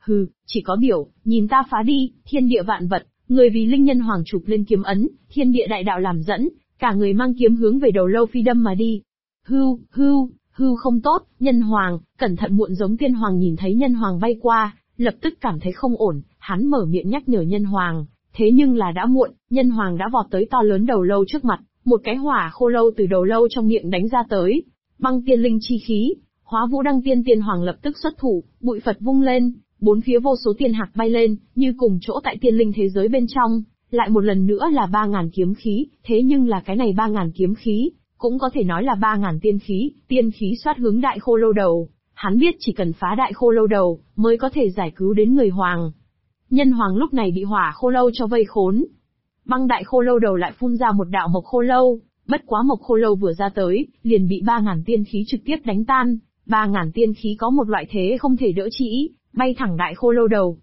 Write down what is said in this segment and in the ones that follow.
Hừ, chỉ có biểu, nhìn ta phá đi, thiên địa vạn vật, người vì linh nhân hoàng chụp lên kiếm ấn, thiên địa đại đạo làm dẫn, cả người mang kiếm hướng về đầu lâu phi đâm mà đi. Hưu, hưu, hưu không tốt, nhân hoàng, cẩn thận. Muộn giống tiên hoàng nhìn thấy nhân hoàng bay qua, lập tức cảm thấy không ổn, hắn mở miệng nhắc nhở nhân hoàng, thế nhưng là đã muộn, nhân hoàng đã vọt tới to lớn đầu lâu trước mặt, một cái hỏa khô lâu từ đầu lâu trong miệng đánh ra tới, băng tiên linh chi khí, Hóa Vũ Đăng Tiên Tiên Hoàng lập tức xuất thủ, bụi Phật vung lên, bốn phía vô số tiên hạc bay lên, như cùng chỗ tại tiên linh thế giới bên trong, lại một lần nữa là 3.000 kiếm khí, thế nhưng là cái này 3.000 kiếm khí, cũng có thể nói là 3.000 tiên khí xoát hướng đại khô lâu đầu. Hắn biết chỉ cần phá đại khô lâu đầu, mới có thể giải cứu đến người hoàng. Nhân hoàng lúc này bị hỏa khô lâu cho vây khốn. Băng đại khô lâu đầu lại phun ra một đạo mộc khô lâu, bất quá mộc khô lâu vừa ra tới, liền bị 3.000 tiên khí trực tiếp đánh tan. 3.000 tiên khí có một loại thế không thể đỡ chỉ, bay thẳng đại khô lâu đầu.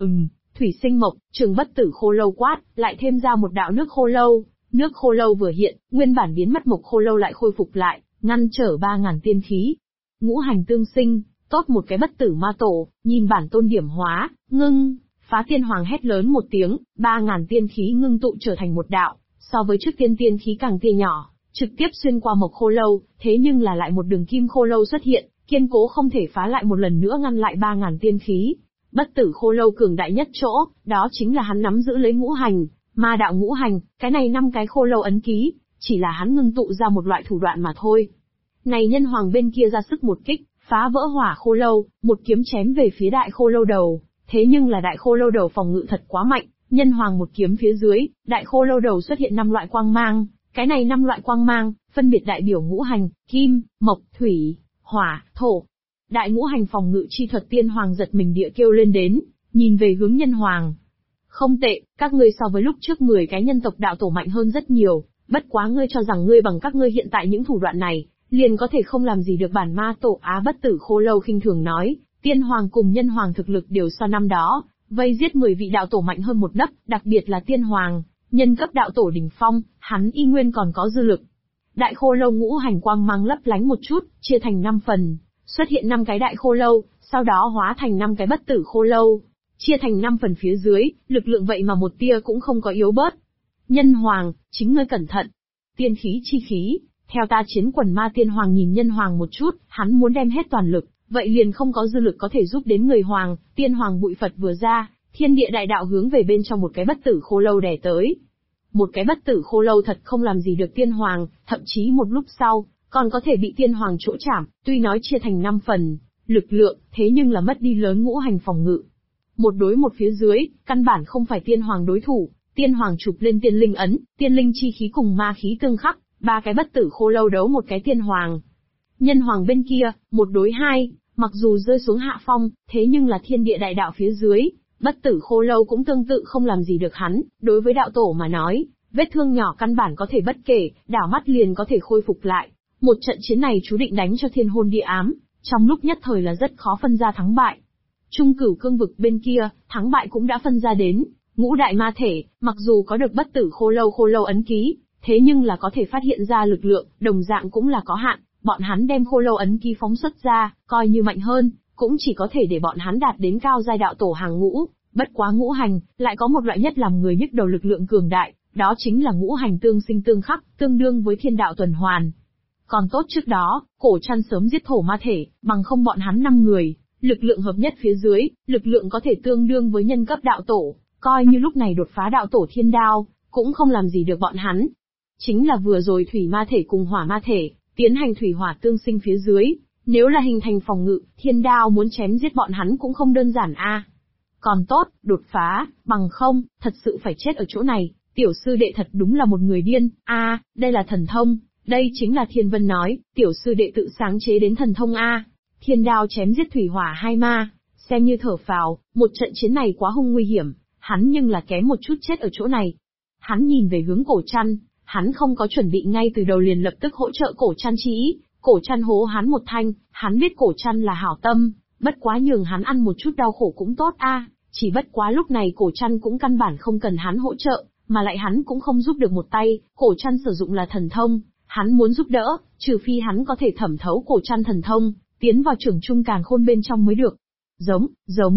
Thủy sinh mộc, trường bất tử khô lâu quát, lại thêm ra một đạo nước khô lâu. Nước khô lâu vừa hiện, nguyên bản biến mất mộc khô lâu lại khôi phục lại, ngăn trở 3.000 tiên khí. Ngũ hành tương sinh, tốt một cái bất tử ma tổ, nhìn bản tôn điểm hóa, ngưng, phá. Tiên hoàng hét lớn một tiếng, 3.000 tiên khí ngưng tụ trở thành một đạo, so với trước tiên khí càng tia nhỏ, trực tiếp xuyên qua mộc khô lâu, thế nhưng là lại một đường kim khô lâu xuất hiện, kiên cố không thể phá, lại một lần nữa ngăn lại 3.000 tiên khí. Bất tử khô lâu cường đại nhất chỗ, đó chính là hắn nắm giữ lấy ngũ hành, ma đạo ngũ hành, cái này 5 cái khô lâu ấn ký, chỉ là hắn ngưng tụ ra một loại thủ đoạn mà thôi. Này nhân hoàng bên kia ra sức một kích, phá vỡ hỏa khô lâu, một kiếm chém về phía đại khô lâu đầu, thế nhưng là đại khô lâu đầu phòng ngự thật quá mạnh, nhân hoàng một kiếm phía dưới, đại khô lâu đầu xuất hiện 5 loại quang mang, cái này 5 loại quang mang, phân biệt đại biểu ngũ hành, kim, mộc, thủy, hỏa, thổ. Đại ngũ hành phòng ngự chi thuật. Tiên hoàng giật mình địa kêu lên đến, nhìn về hướng nhân hoàng. Không tệ, các ngươi so với lúc trước 10 cái nhân tộc đạo tổ mạnh hơn rất nhiều, bất quá ngươi cho rằng ngươi bằng các ngươi hiện tại những thủ đoạn này, liền có thể không làm gì được bản ma tổ á. Bất tử khô lâu khinh thường nói, tiên hoàng cùng nhân hoàng thực lực đều so năm đó, vây giết 10 vị đạo tổ mạnh hơn một nấc, đặc biệt là tiên hoàng, nhân cấp đạo tổ đỉnh phong, hắn y nguyên còn có dư lực. Đại khô lâu ngũ hành quang mang lấp lánh một chút, chia thành 5 phần, xuất hiện 5 cái đại khô lâu, sau đó hóa thành 5 cái bất tử khô lâu, chia thành 5 phần phía dưới, lực lượng vậy mà một tia cũng không có yếu bớt. Nhân hoàng, chính ngươi cẩn thận. Tiên khí chi khí, theo ta chiến quần ma. Tiên hoàng nhìn nhân hoàng một chút, hắn muốn đem hết toàn lực, vậy liền không có dư lực có thể giúp đến người hoàng. Tiên hoàng bụi Phật vừa ra, thiên địa đại đạo hướng về bên trong một cái bất tử khô lâu đè tới. Một cái bất tử khô lâu thật không làm gì được tiên hoàng, thậm chí một lúc sau, còn có thể bị tiên hoàng chỗ chảm. Tuy nói chia thành 5 phần, lực lượng, thế nhưng là mất đi lớn ngũ hành phòng ngự. Một đối một phía dưới, căn bản không phải tiên hoàng đối thủ. Tiên hoàng chụp lên tiên linh ấn, tiên linh chi khí cùng ma khí tương khắc, 3 cái bất tử khô lâu đấu một cái tiên hoàng. Nhân hoàng bên kia, 1 đối 2, mặc dù rơi xuống hạ phong, thế nhưng là thiên địa đại đạo phía dưới, bất tử khô lâu cũng tương tự không làm gì được hắn. Đối với đạo tổ mà nói, vết thương nhỏ căn bản có thể bất kể, đảo mắt liền có thể khôi phục lại. Một trận chiến này chú định đánh cho thiên hôn địa ám, trong lúc nhất thời là rất khó phân ra thắng bại. Trung cửu cương vực bên kia, thắng bại cũng đã phân ra đến. Ngũ đại ma thể, mặc dù có được bất tử khô lâu ấn ký, thế nhưng là có thể phát hiện ra lực lượng, đồng dạng cũng là có hạn. Bọn hắn đem khô lâu ấn ký phóng xuất ra, coi như mạnh hơn, cũng chỉ có thể để bọn hắn đạt đến cao giai đạo tổ hàng ngũ. Bất quá ngũ hành, lại có một loại nhất làm người nhức đầu lực lượng cường đại, đó chính là ngũ hành tương sinh tương khắc, tương đương với thiên đạo tuần hoàn. Còn tốt trước đó, cổ trăn sớm giết thổ ma thể, bằng không bọn hắn 5 người, lực lượng hợp nhất phía dưới, lực lượng có thể tương đương với nhân cấp đạo tổ, coi như lúc này đột phá đạo tổ thiên đao, cũng không làm gì được bọn hắn. Chính là vừa rồi thủy ma thể cùng hỏa ma thể, tiến hành thủy hỏa tương sinh phía dưới, nếu là hình thành phòng ngự, thiên đao muốn chém giết bọn hắn cũng không đơn giản a. Còn tốt, đột phá, bằng không, thật sự phải chết ở chỗ này, tiểu sư đệ thật đúng là một người điên, đây là thần thông, đây chính là Thiên Vân nói, tiểu sư đệ tự sáng chế đến thần thông a. Thiên đao chém giết thủy hỏa hai ma, xem như thở phào, một trận chiến này quá hung nguy hiểm, hắn nhưng là kém một chút chết ở chỗ này. Hắn nhìn về hướng cổ trăn, hắn không có chuẩn bị ngay từ đầu liền lập tức hỗ trợ cổ trăn chi ý, cổ trăn hố hắn một thanh, hắn biết cổ trăn là hảo tâm, bất quá nhường hắn ăn một chút đau khổ cũng tốt a. Chỉ bất quá lúc này cổ trăn cũng căn bản không cần hắn hỗ trợ, mà lại hắn cũng không giúp được một tay, cổ trăn sử dụng là thần thông, hắn muốn giúp đỡ, trừ phi hắn có thể thẩm thấu cổ trăn thần thông, tiến vào trưởng trung càn khôn bên trong mới được. Giống,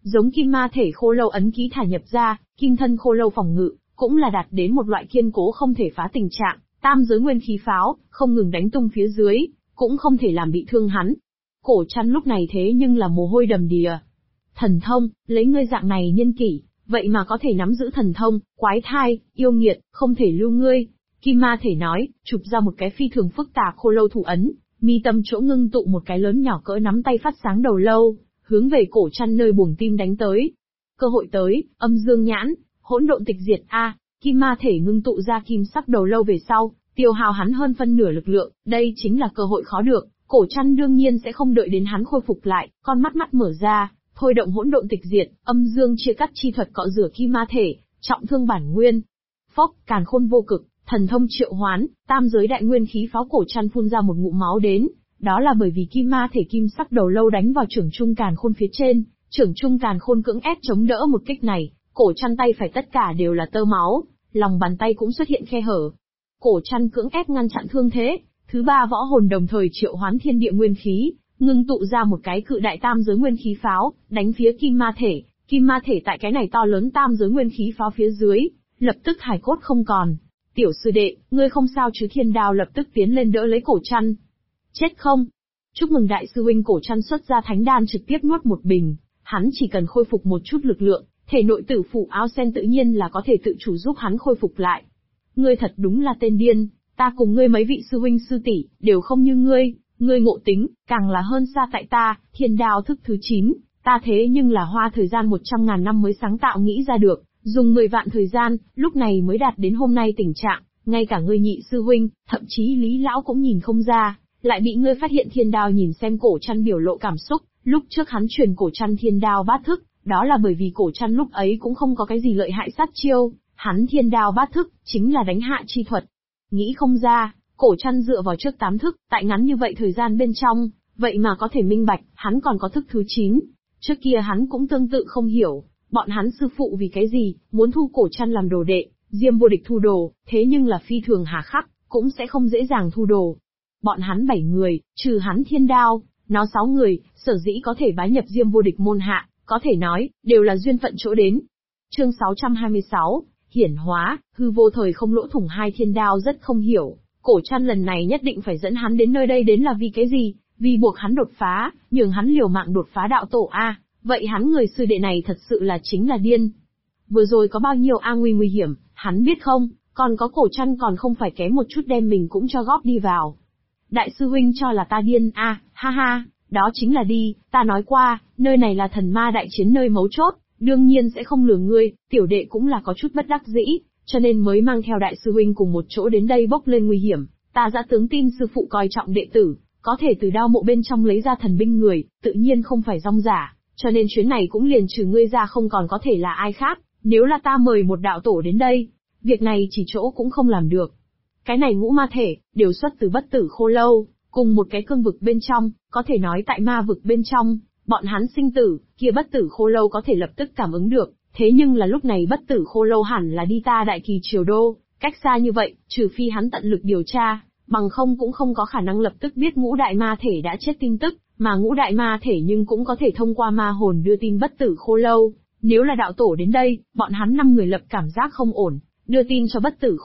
Giống kim ma thể khô lâu ấn ký thả nhập ra, kim thân khô lâu phòng ngự, cũng là đạt đến một loại kiên cố không thể phá tình trạng, tam giới nguyên khí pháo, không ngừng đánh tung phía dưới, cũng không thể làm bị thương hắn. Cổ Trăn lúc này thế nhưng là mồ hôi đầm đìa. Thần thông, lấy ngươi dạng này niên kỷ, vậy mà có thể nắm giữ thần thông, quái thai, yêu nghiệt, không thể lưu ngươi. Kim ma thể nói, chụp ra một cái phi thường phức tạp khô lâu thủ ấn, mi tâm chỗ ngưng tụ một cái lớn nhỏ cỡ nắm tay phát sáng đầu lâu, hướng về Cổ Trăn nơi buồng tim đánh tới. Cơ hội tới, âm dương nhãn, hỗn độn tịch diệt a. Kim ma thể ngưng tụ ra kim sắc đầu lâu về sau, tiêu hao hắn hơn phân nửa lực lượng, đây chính là cơ hội khó được. Cổ Trăn đương nhiên sẽ không đợi đến hắn khôi phục lại, con mắt mở ra, thôi động hỗn độn tịch diệt, âm dương chia cắt chi thuật cọ rửa kim ma thể, trọng thương bản nguyên. Phốc, càn khôn vô cực, thần thông triệu hoán, tam giới đại nguyên khí pháo. Cổ Trăn phun ra một ngụm máu đến, đó là bởi vì kim ma thể kim sắc đầu lâu đánh vào trưởng trung càn khôn phía trên, trưởng trung càn khôn cưỡng ép chống đỡ một kích này, Cổ Trăn tay phải tất cả đều là tơ máu, lòng bàn tay cũng xuất hiện khe hở. Cổ Trăn cưỡng ép ngăn chặn thương thế, thứ ba võ hồn đồng thời triệu hoán thiên địa nguyên khí, ngưng tụ ra một cái cự đại tam giới nguyên khí pháo, đánh phía kim ma thể. Kim ma thể tại cái này to lớn tam giới nguyên khí pháo phía dưới, lập tức hài cốt không còn. Tiểu sư đệ, ngươi không sao chứ? Thiên Đao lập tức tiến lên đỡ lấy Cổ Trăn. Chết không? Chúc mừng đại sư huynh. Cổ Trăn xuất ra thánh đan trực tiếp nuốt một bình, hắn chỉ cần khôi phục một chút lực lượng, thể nội tử phủ áo sen tự nhiên là có thể tự chủ giúp hắn khôi phục lại. Ngươi thật đúng là tên điên, ta cùng ngươi mấy vị sư huynh sư tỷ đều không như ngươi ngộ tính, càng là hơn xa tại ta. Thiên Đao thức thứ 9, ta thế nhưng là hoa thời gian 100.000 năm mới sáng tạo nghĩ ra được, dùng 10 vạn thời gian, lúc này mới đạt đến hôm nay tình trạng, ngay cả ngươi nhị sư huynh, thậm chí Lý lão cũng nhìn không ra, lại bị ngươi phát hiện. Thiên Đao nhìn xem Cổ Trăn biểu lộ cảm xúc, lúc trước hắn truyền Cổ Trăn Thiên Đao bát thức, đó là bởi vì Cổ Trăn lúc ấy cũng không có cái gì lợi hại sát chiêu, hắn Thiên Đao bát thức chính là đánh hạ chi thuật. Nghĩ không ra, Cổ Trăn dựa vào trước 8 thức, tại ngắn như vậy thời gian bên trong, vậy mà có thể minh bạch, hắn còn có thức thứ 9. Trước kia hắn cũng tương tự không hiểu, bọn hắn sư phụ vì cái gì, muốn thu Cổ Trăn làm đồ đệ, Diêm Vô Địch thu đồ, thế nhưng là phi thường hà khắc, cũng sẽ không dễ dàng thu đồ. Bọn hắn 7 người, trừ hắn Thiên Đao, nó 6 người, sở dĩ có thể bái nhập Diêm Vô Địch môn hạ, có thể nói, đều là duyên phận chỗ đến. Chương 626, hiển hóa, hư vô thời không lỗ thủng. Hai Thiên Đao rất không hiểu, Cổ Trăn lần này nhất định phải dẫn hắn đến nơi đây đến là vì cái gì, vì buộc hắn đột phá, nhường hắn liều mạng đột phá đạo tổ a. Vậy hắn người sư đệ này thật sự là chính là điên. Vừa rồi có bao nhiêu nguy hiểm, hắn biết không, còn có Cổ Trăn còn không phải kém một chút đem mình cũng cho góp đi vào. Đại sư huynh cho là ta điên ha ha, đó chính là đi, ta nói qua, nơi này là thần ma đại chiến nơi mấu chốt, đương nhiên sẽ không lừa ngươi, tiểu đệ cũng là có chút bất đắc dĩ, cho nên mới mang theo đại sư huynh cùng một chỗ đến đây bốc lên nguy hiểm. Ta dã tướng tin sư phụ coi trọng đệ tử, có thể từ đao mộ bên trong lấy ra thần binh người, tự nhiên không phải rong giả, cho nên chuyến này cũng liền trừ ngươi ra không còn có thể là ai khác. Nếu là ta mời một đạo tổ đến đây, việc này chỉ chỗ cũng không làm được. Cái này ngũ ma thể, đều xuất từ bất tử khô lâu, cùng một cái cương vực bên trong, có thể nói tại ma vực bên trong, bọn hắn sinh tử, kia bất tử khô lâu có thể lập tức cảm ứng được, thế nhưng là lúc này bất tử khô lâu hẳn là đi ta Đại Kỳ Triều Đô, cách xa như vậy, trừ phi hắn tận lực điều tra, bằng không cũng không có khả năng lập tức biết ngũ đại ma thể đã chết tin tức, mà ngũ đại ma thể nhưng cũng có thể thông qua ma hồn đưa tin bất tử khô lâu. Nếu là đạo tổ đến đây, bọn hắn 5 người lập cảm giác không ổn, đưa tin cho bất tử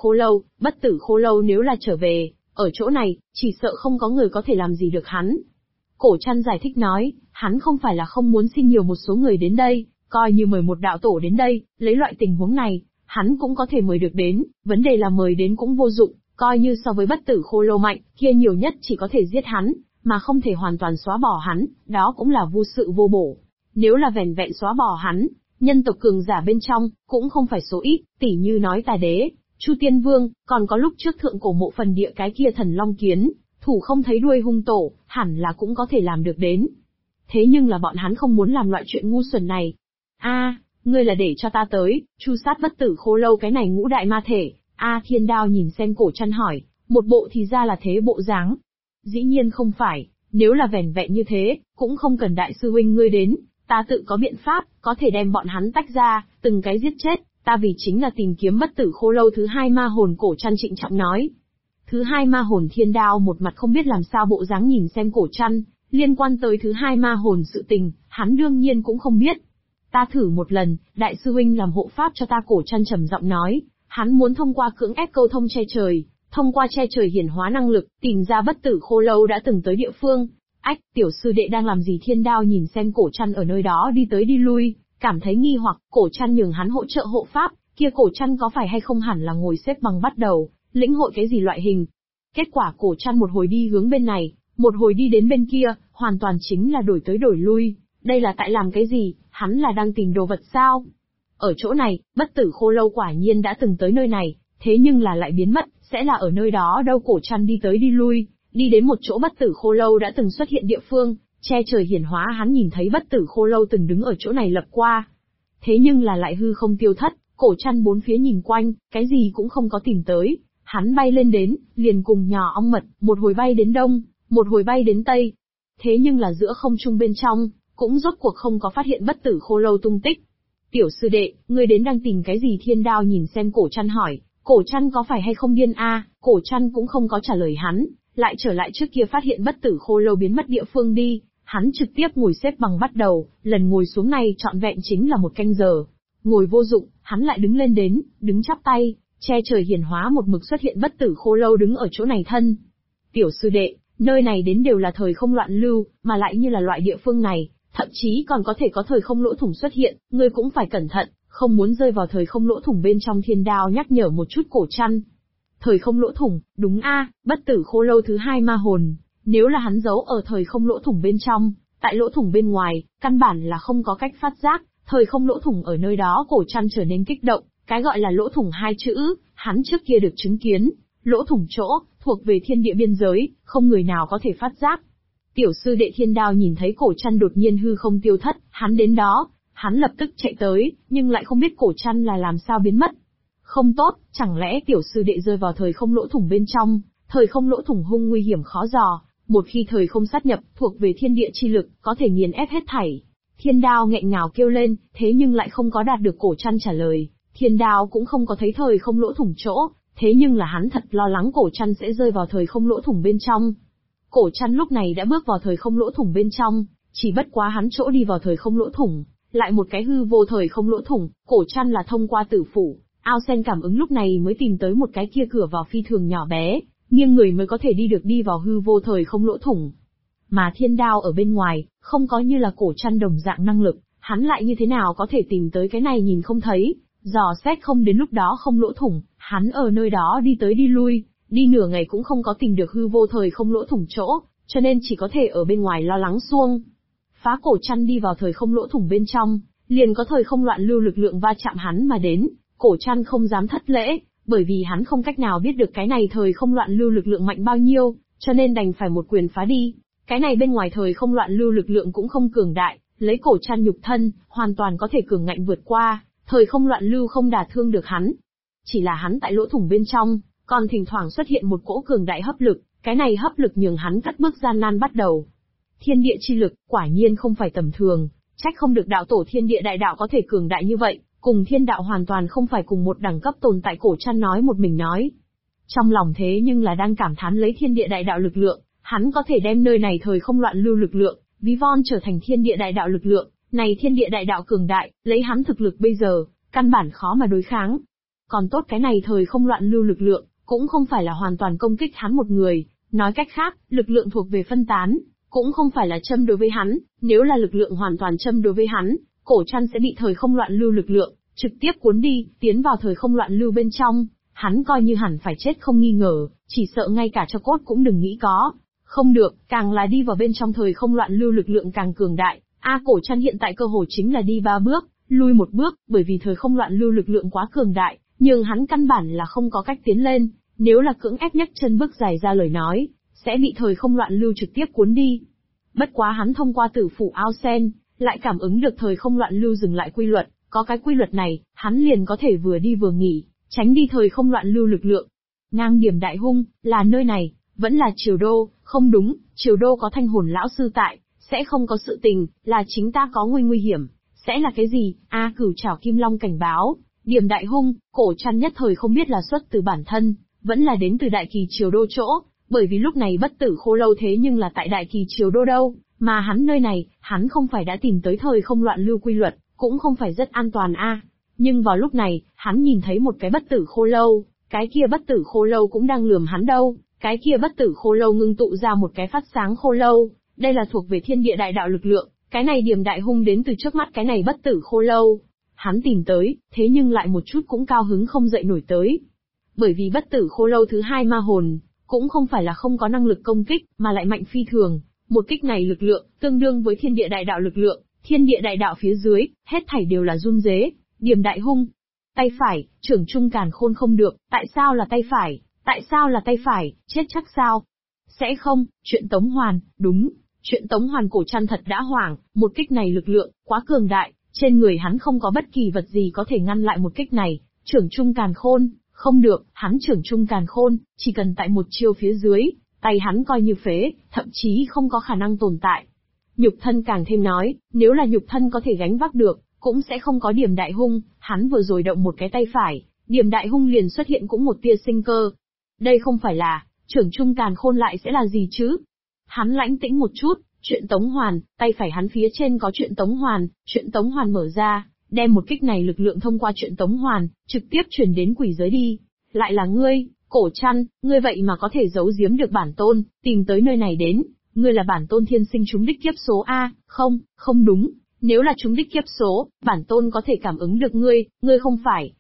khô lâu nếu là trở về, ở chỗ này, chỉ sợ không có người có thể làm gì được hắn. Cổ Trăn giải thích nói, hắn không phải là không muốn xin nhiều một số người đến đây, coi như mời một đạo tổ đến đây, lấy loại tình huống này, hắn cũng có thể mời được đến, vấn đề là mời đến cũng vô dụng, coi như so với bất tử khô lâu mạnh, kia nhiều nhất chỉ có thể giết hắn, mà không thể hoàn toàn xóa bỏ hắn, đó cũng là vô sự vô bổ. Nếu là vẻn vẹn xóa bỏ hắn, nhân tộc cường giả bên trong, cũng không phải số ít, tỉ như nói Tà Đế, Chu Tiên Vương, còn có lúc trước thượng cổ mộ phần địa cái kia thần Long Kiến, thủ không thấy đuôi hung tổ, hẳn là cũng có thể làm được đến. Thế nhưng là bọn hắn không muốn làm loại chuyện ngu xuẩn này. Ngươi là để cho ta tới, chu sát bất tử khô lâu cái này ngũ đại ma thể. Thiên Đao nhìn xem Cổ Trăn hỏi, một bộ thì ra là thế bộ dáng. Dĩ nhiên không phải, nếu là vẻn vẹn như thế, cũng không cần đại sư huynh ngươi đến, ta tự có biện pháp, có thể đem bọn hắn tách ra, từng cái giết chết, ta vì chính là tìm kiếm bất tử khô lâu thứ hai ma hồn. Cổ Trăn trịnh trọng nói. Thứ hai ma hồn. Thiên Đao một mặt không biết làm sao bộ dáng nhìn xem Cổ Trăn, liên quan tới thứ hai ma hồn sự tình, hắn đương nhiên cũng không biết. Ta thử một lần, đại sư huynh làm hộ pháp cho ta. Cổ Trăn trầm giọng nói, hắn muốn thông qua cưỡng ép câu thông che trời, thông qua che trời hiển hóa năng lực, tìm ra bất tử khô lâu đã từng tới địa phương. Ách, tiểu sư đệ đang làm gì? Thiên Đao nhìn xem Cổ Trăn ở nơi đó đi tới đi lui, cảm thấy nghi hoặc. Cổ Trăn nhường hắn hỗ trợ hộ pháp, kia Cổ Trăn có phải hay không hẳn là ngồi xếp bằng bắt đầu, lĩnh hội cái gì loại hình. Kết quả Cổ Trăn một hồi đi hướng bên này, một hồi đi đến bên kia, hoàn toàn chính là đổi tới đổi lui. Đây là tại làm cái gì? Hắn là đang tìm đồ vật sao? Ở chỗ này, bất tử khô lâu quả nhiên đã từng tới nơi này, thế nhưng là lại biến mất, sẽ là ở nơi đó đâu? Cổ Trăn đi tới đi lui, đi đến một chỗ bất tử khô lâu đã từng xuất hiện địa phương, che trời hiển hóa. Hắn nhìn thấy bất tử khô lâu từng đứng ở chỗ này lập qua. Thế nhưng là lại hư không tiêu thất. Cổ Trăn bốn phía nhìn quanh, cái gì cũng không có tìm tới. Hắn bay lên đến, liền cùng nhỏ ong mật, một hồi bay đến đông, một hồi bay đến tây. Thế nhưng là giữa không trung bên trong, cũng rốt cuộc không có phát hiện bất tử khô lâu tung tích. Tiểu sư đệ, ngươi đến đang tìm cái gì? Thiên Đao nhìn xem Cổ Trăn hỏi. Cổ Trăn có phải hay không điên a? Cổ Trăn cũng không có trả lời hắn, lại trở lại trước kia phát hiện bất tử khô lâu biến mất địa phương đi. Hắn trực tiếp ngồi xếp bằng bắt đầu, lần ngồi xuống này trọn vẹn chính là 1 canh giờ. Ngồi vô dụng, hắn lại đứng lên đến, đứng chắp tay, che trời hiển hóa một mực xuất hiện bất tử khô lâu đứng ở chỗ này thân. Tiểu sư đệ, nơi này đến đều là thời không loạn lưu, mà lại như là loại địa phương này, thậm chí còn có thể có thời không lỗ thủng xuất hiện, ngươi cũng phải cẩn thận, không muốn rơi vào thời không lỗ thủng bên trong. Thiên Đao nhắc nhở một chút Cổ Trăn. Thời không lỗ thủng, đúng a, bất tử khô lâu thứ 2 ma hồn, nếu là hắn giấu ở thời không lỗ thủng bên trong, tại lỗ thủng bên ngoài, căn bản là không có cách phát giác, thời không lỗ thủng ở nơi đó. Cổ Trăn trở nên kích động, cái gọi là lỗ thủng 2 chữ, hắn trước kia được chứng kiến, lỗ thủng chỗ, thuộc về thiên địa biên giới, không người nào có thể phát giác. Tiểu sư đệ. Thiên Đao nhìn thấy Cổ Trăn đột nhiên hư không tiêu thất, hắn đến đó, hắn lập tức chạy tới, nhưng lại không biết Cổ Trăn là làm sao biến mất. Không tốt, chẳng lẽ tiểu sư đệ rơi vào thời không lỗ thủng bên trong? Thời không lỗ thủng hung nguy hiểm khó dò, một khi thời không sát nhập, thuộc về thiên địa chi lực, có thể nghiền ép hết thảy. Thiên Đao nghẹn ngào kêu lên, thế nhưng lại không có đạt được Cổ Trăn trả lời. Thiên Đao cũng không có thấy thời không lỗ thủng chỗ, thế nhưng là hắn thật lo lắng Cổ Trăn sẽ rơi vào thời không lỗ thủng bên trong. Cổ Trăn lúc này đã bước vào thời không lỗ thủng bên trong, chỉ bất quá hắn chỗ đi vào thời không lỗ thủng, lại một cái hư vô thời không lỗ thủng. Cổ Trăn là thông qua tử phủ, ao sen cảm ứng lúc này mới tìm tới một cái kia cửa vào phi thường nhỏ bé, nghiêng người mới có thể đi được đi vào hư vô thời không lỗ thủng. Mà Thiên Đao ở bên ngoài, không có như là Cổ Trăn đồng dạng năng lực, hắn lại như thế nào có thể tìm tới cái này nhìn không thấy, dò xét không đến lúc đó không lỗ thủng, hắn ở nơi đó đi tới đi lui, đi nửa ngày cũng không có tìm được hư vô thời không lỗ thủng chỗ, cho nên chỉ có thể ở bên ngoài lo lắng xuông. Phá. Cổ Trăn đi vào thời không lỗ thủng bên trong, liền có thời không loạn lưu lực lượng va chạm hắn mà đến. Cổ Trăn không dám thất lễ, bởi vì hắn không cách nào biết được cái này thời không loạn lưu lực lượng mạnh bao nhiêu, cho nên đành phải một quyền phá đi. Cái này bên ngoài thời không loạn lưu lực lượng cũng không cường đại, lấy Cổ Trăn nhục thân, hoàn toàn có thể cường ngạnh vượt qua, thời không loạn lưu không đả thương được hắn. Chỉ là hắn tại lỗ thủng bên trong, còn thỉnh thoảng xuất hiện một cỗ cường đại hấp lực, cái này hấp lực nhường hắn cắt bước gian nan bắt đầu. Thiên địa chi lực, quả nhiên không phải tầm thường, trách không được đạo tổ thiên địa đại đạo có thể cường đại như vậy, cùng thiên đạo hoàn toàn không phải cùng một đẳng cấp tồn tại. Cổ Trăn nói một mình nói. Trong lòng thế nhưng là đang cảm thán lấy thiên địa đại đạo lực lượng, hắn có thể đem nơi này thời không loạn lưu lực lượng, ví von trở thành thiên địa đại đạo lực lượng, này thiên địa đại đạo cường đại, lấy hắn thực lực bây giờ, căn bản khó mà đối kháng. Còn tốt cái này thời không loạn lưu lực lượng, cũng không phải là hoàn toàn công kích hắn một người, nói cách khác, lực lượng thuộc về phân tán, cũng không phải là châm đối với hắn, nếu là lực lượng hoàn toàn châm đối với hắn, Cổ Trăn sẽ bị thời không loạn lưu lực lượng trực tiếp cuốn đi, tiến vào thời không loạn lưu bên trong, hắn coi như hẳn phải chết không nghi ngờ, chỉ sợ ngay cả cho cốt cũng đừng nghĩ có. Không được, càng là đi vào bên trong thời không loạn lưu lực lượng càng cường đại. Cổ Trăn hiện tại cơ hồ chính là đi 3 bước, lui 1 bước, bởi vì thời không loạn lưu lực lượng quá cường đại, nhưng hắn căn bản là không có cách tiến lên, nếu là cưỡng ép nhấc chân bước dài ra lời nói, sẽ bị thời không loạn lưu trực tiếp cuốn đi. Bất quá hắn thông qua tử phủ ao sen, lại cảm ứng được thời không loạn lưu dừng lại quy luật, có cái quy luật này, hắn liền có thể vừa đi vừa nghỉ, tránh đi thời không loạn lưu lực lượng. Ngang điểm đại hung, là nơi này, vẫn là Triều Đô, không đúng, Triều Đô có Thanh Hồn lão sư tại, sẽ không có sự tình, là chính ta có nguy hiểm, sẽ là cái gì? Cửu trảo kim long cảnh báo, điểm đại hung. Cổ Trăn nhất thời không biết là xuất từ bản thân, vẫn là đến từ Đại Kỳ Triều Đô chỗ, bởi vì lúc này bất tử khô lâu thế nhưng là tại Đại Kỳ Triều Đô đâu, mà hắn nơi này, hắn không phải đã tìm tới thời không loạn lưu quy luật, cũng không phải rất an toàn a. Nhưng vào lúc này, hắn nhìn thấy một cái bất tử khô lâu, cái kia bất tử khô lâu cũng đang lườm hắn đâu, cái kia bất tử khô lâu ngưng tụ ra một cái phát sáng khô lâu, đây là thuộc về thiên địa đại đạo lực lượng, cái này điểm đại hung đến từ trước mắt cái này bất tử khô lâu. Hắn tìm tới, thế nhưng lại một chút cũng cao hứng không dậy nổi tới. Bởi vì bất tử khô lâu thứ hai ma hồn, cũng không phải là không có năng lực công kích, mà lại mạnh phi thường, một kích này lực lượng, tương đương với thiên địa đại đạo lực lượng, thiên địa đại đạo phía dưới, hết thảy đều là run rế, điểm đại hung. Tay phải, trưởng trung càn khôn không được, tại sao là tay phải, tại sao là tay phải, chết chắc sao? Sẽ không, chuyện Tống Hoàn, đúng, chuyện Tống Hoàn cổ chăn thật đã hoảng, một kích này lực lượng, quá cường đại, trên người hắn không có bất kỳ vật gì có thể ngăn lại một kích này, trưởng trung càn khôn, không được, hắn trưởng trung càn khôn, chỉ cần tại một chiêu phía dưới, tay hắn coi như phế, thậm chí không có khả năng tồn tại. Nhục thân càng thêm nói, nếu là nhục thân có thể gánh vác được, cũng sẽ không có điểm đại hung, hắn vừa rồi động một cái tay phải, điểm đại hung liền xuất hiện cũng một tia sinh cơ. Đây không phải là, trưởng trung càn khôn lại sẽ là gì chứ? Hắn lãnh tĩnh một chút, chuyện Tống Hoàn, tay phải hắn phía trên có chuyện Tống Hoàn mở ra, đem một kích này lực lượng thông qua chuyện Tống Hoàn, trực tiếp truyền đến quỷ giới đi. Lại là ngươi, cổ chăn, ngươi vậy mà có thể giấu giếm được bản tôn, tìm tới nơi này đến, ngươi là bản tôn thiên sinh trúng đích kiếp số A, không, không đúng, nếu là trúng đích kiếp số, bản tôn có thể cảm ứng được ngươi không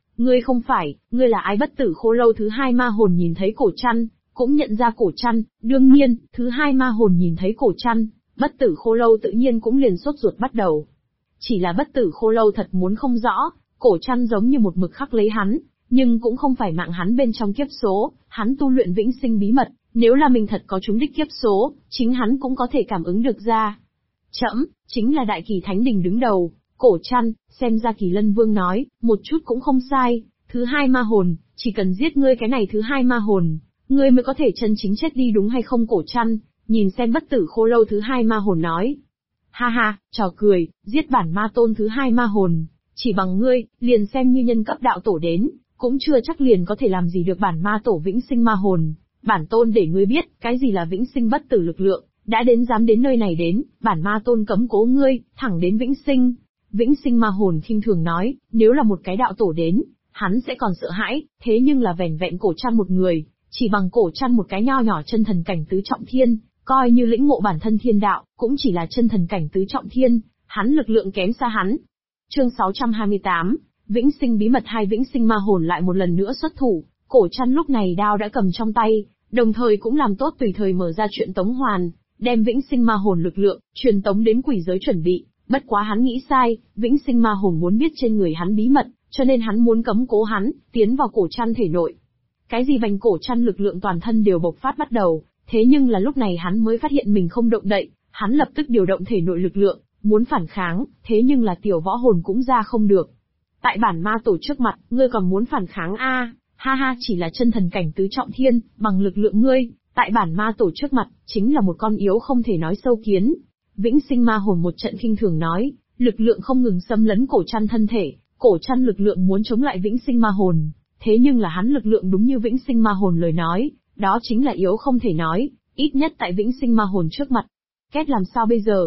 phải, ngươi là ai? Bất tử khô lâu thứ hai ma hồn nhìn thấy cổ chăn, cũng nhận ra cổ chăn, đương nhiên, thứ hai ma hồn nhìn thấy cổ chăn, bất tử khô lâu tự nhiên cũng liền sốt ruột bắt đầu. Chỉ là bất tử khô lâu thật muốn không rõ, cổ chăn giống như một mực khắc lấy hắn, nhưng cũng không phải mạng hắn bên trong kiếp số, hắn tu luyện vĩnh sinh bí mật, nếu là mình thật có trúng đích kiếp số, chính hắn cũng có thể cảm ứng được ra. Trẫm, chính là Đại Kỳ Thánh Đình đứng đầu, cổ chăn, xem ra Kỳ Lân Vương nói, một chút cũng không sai, thứ hai ma hồn, chỉ cần giết ngươi cái này thứ hai ma hồn, ngươi mới có thể chân chính chết đi đúng hay không? Cổ chăn, nhìn xem bất tử khô lâu thứ hai ma hồn nói. Ha ha, trò cười, giết bản ma tôn thứ hai ma hồn, chỉ bằng ngươi, liền xem như nhân cấp đạo tổ đến, cũng chưa chắc liền có thể làm gì được bản ma tổ vĩnh sinh ma hồn. Bản tôn để ngươi biết, cái gì là vĩnh sinh bất tử lực lượng, đã đến dám đến nơi này đến, bản ma tôn cấm cố ngươi, thẳng đến vĩnh sinh. Vĩnh sinh ma hồn khinh thường nói, nếu là một cái đạo tổ đến, hắn sẽ còn sợ hãi, thế nhưng là vẻn vẹn cổ chăn một người, chỉ bằng cổ chăn một cái nho nhỏ chân thần cảnh tứ trọng thiên, coi như lĩnh ngộ bản thân thiên đạo, cũng chỉ là chân thần cảnh tứ trọng thiên, hắn lực lượng kém xa hắn. Chương 628, Vĩnh sinh bí mật hai. Vĩnh sinh ma hồn lại một lần nữa xuất thủ, cổ chăn lúc này đao đã cầm trong tay, đồng thời cũng làm tốt tùy thời mở ra chuyện Tống Hoàn, đem vĩnh sinh ma hồn lực lượng truyền tống đến quỷ giới chuẩn bị. Bất quá hắn nghĩ sai, vĩnh sinh ma hồn muốn biết trên người hắn bí mật, cho nên hắn muốn cấm cố hắn tiến vào cổ chăn thể nội. Cái gì bành cổ chăn lực lượng toàn thân đều bộc phát bắt đầu, thế nhưng là lúc này hắn mới phát hiện mình không động đậy, hắn lập tức điều động thể nội lực lượng, muốn phản kháng, thế nhưng là tiểu võ hồn cũng ra không được. Tại bản ma tổ trước mặt, ngươi còn muốn phản kháng a? Ha ha, chỉ là chân thần cảnh tứ trọng thiên, bằng lực lượng ngươi, tại bản ma tổ trước mặt, chính là một con yếu không thể nói sâu kiến. Vĩnh sinh ma hồn một trận khinh thường nói, lực lượng không ngừng xâm lấn cổ chăn thân thể, cổ chăn lực lượng muốn chống lại vĩnh sinh ma hồn, thế nhưng là hắn lực lượng đúng như vĩnh sinh ma hồn lời nói, đó chính là yếu không thể nói, ít nhất tại vĩnh sinh ma hồn trước mặt. Kết làm sao bây giờ,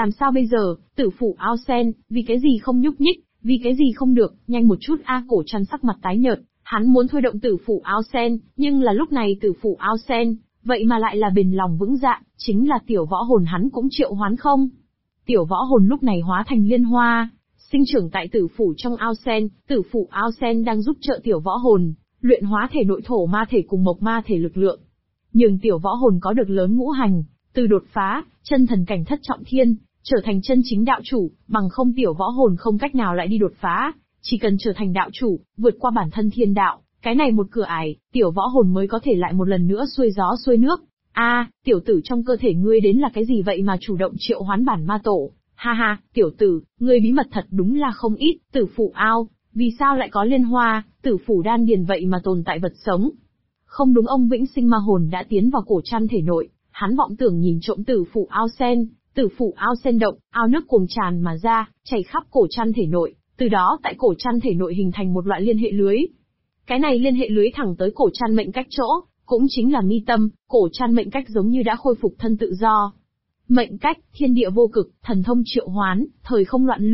tử phủ ao sen, vì cái gì không nhúc nhích, vì cái gì không được, nhanh một chút a. Cổ chăn sắc mặt tái nhợt, hắn muốn thôi động tử phủ ao sen, nhưng là lúc này tử phủ ao sen, vậy mà lại là bền lòng vững dạ, chính là tiểu võ hồn hắn cũng triệu hoán không. Tiểu võ hồn lúc này hóa thành liên hoa, sinh trưởng tại tử phủ trong ao sen, tử phủ ao sen đang giúp trợ tiểu võ hồn, luyện hóa thể nội thổ ma thể cùng mộc ma thể lực lượng. Nhưng tiểu võ hồn có được lớn ngũ hành, từ đột phá, chân thần cảnh thất trọng thiên, trở thành chân chính đạo chủ, bằng không tiểu võ hồn không cách nào lại đi đột phá, chỉ cần trở thành đạo chủ, vượt qua bản thân thiên đạo, cái này một cửa ải, tiểu võ hồn mới có thể lại một lần nữa xuôi gió xuôi nước. A, tiểu tử trong cơ thể ngươi đến là cái gì vậy mà chủ động triệu hoán bản ma tổ? Ha ha, tiểu tử, ngươi bí mật thật đúng là không ít, tử phủ ao, vì sao lại có liên hoa, tử phủ đan điền vậy mà tồn tại vật sống? Không đúng, ông vĩnh sinh ma hồn đã tiến vào cổ chăn thể nội, hắn vọng tưởng nhìn trộm tử phủ ao sen, tử phủ ao sen động, ao nước cuồng tràn mà ra, chảy khắp cổ chăn thể nội, từ đó tại cổ chăn thể nội hình thành một loại liên hệ lưới. Cái này liên hệ lưới thẳng tới cổ chăn mệnh cách chỗ, cũng chính là mi tâm, cổ chăn mệnh cách giống như đã khôi phục thân tự do. Mệnh cách, thiên địa vô cực, thần thông triệu hoán, thời không loạn lưu,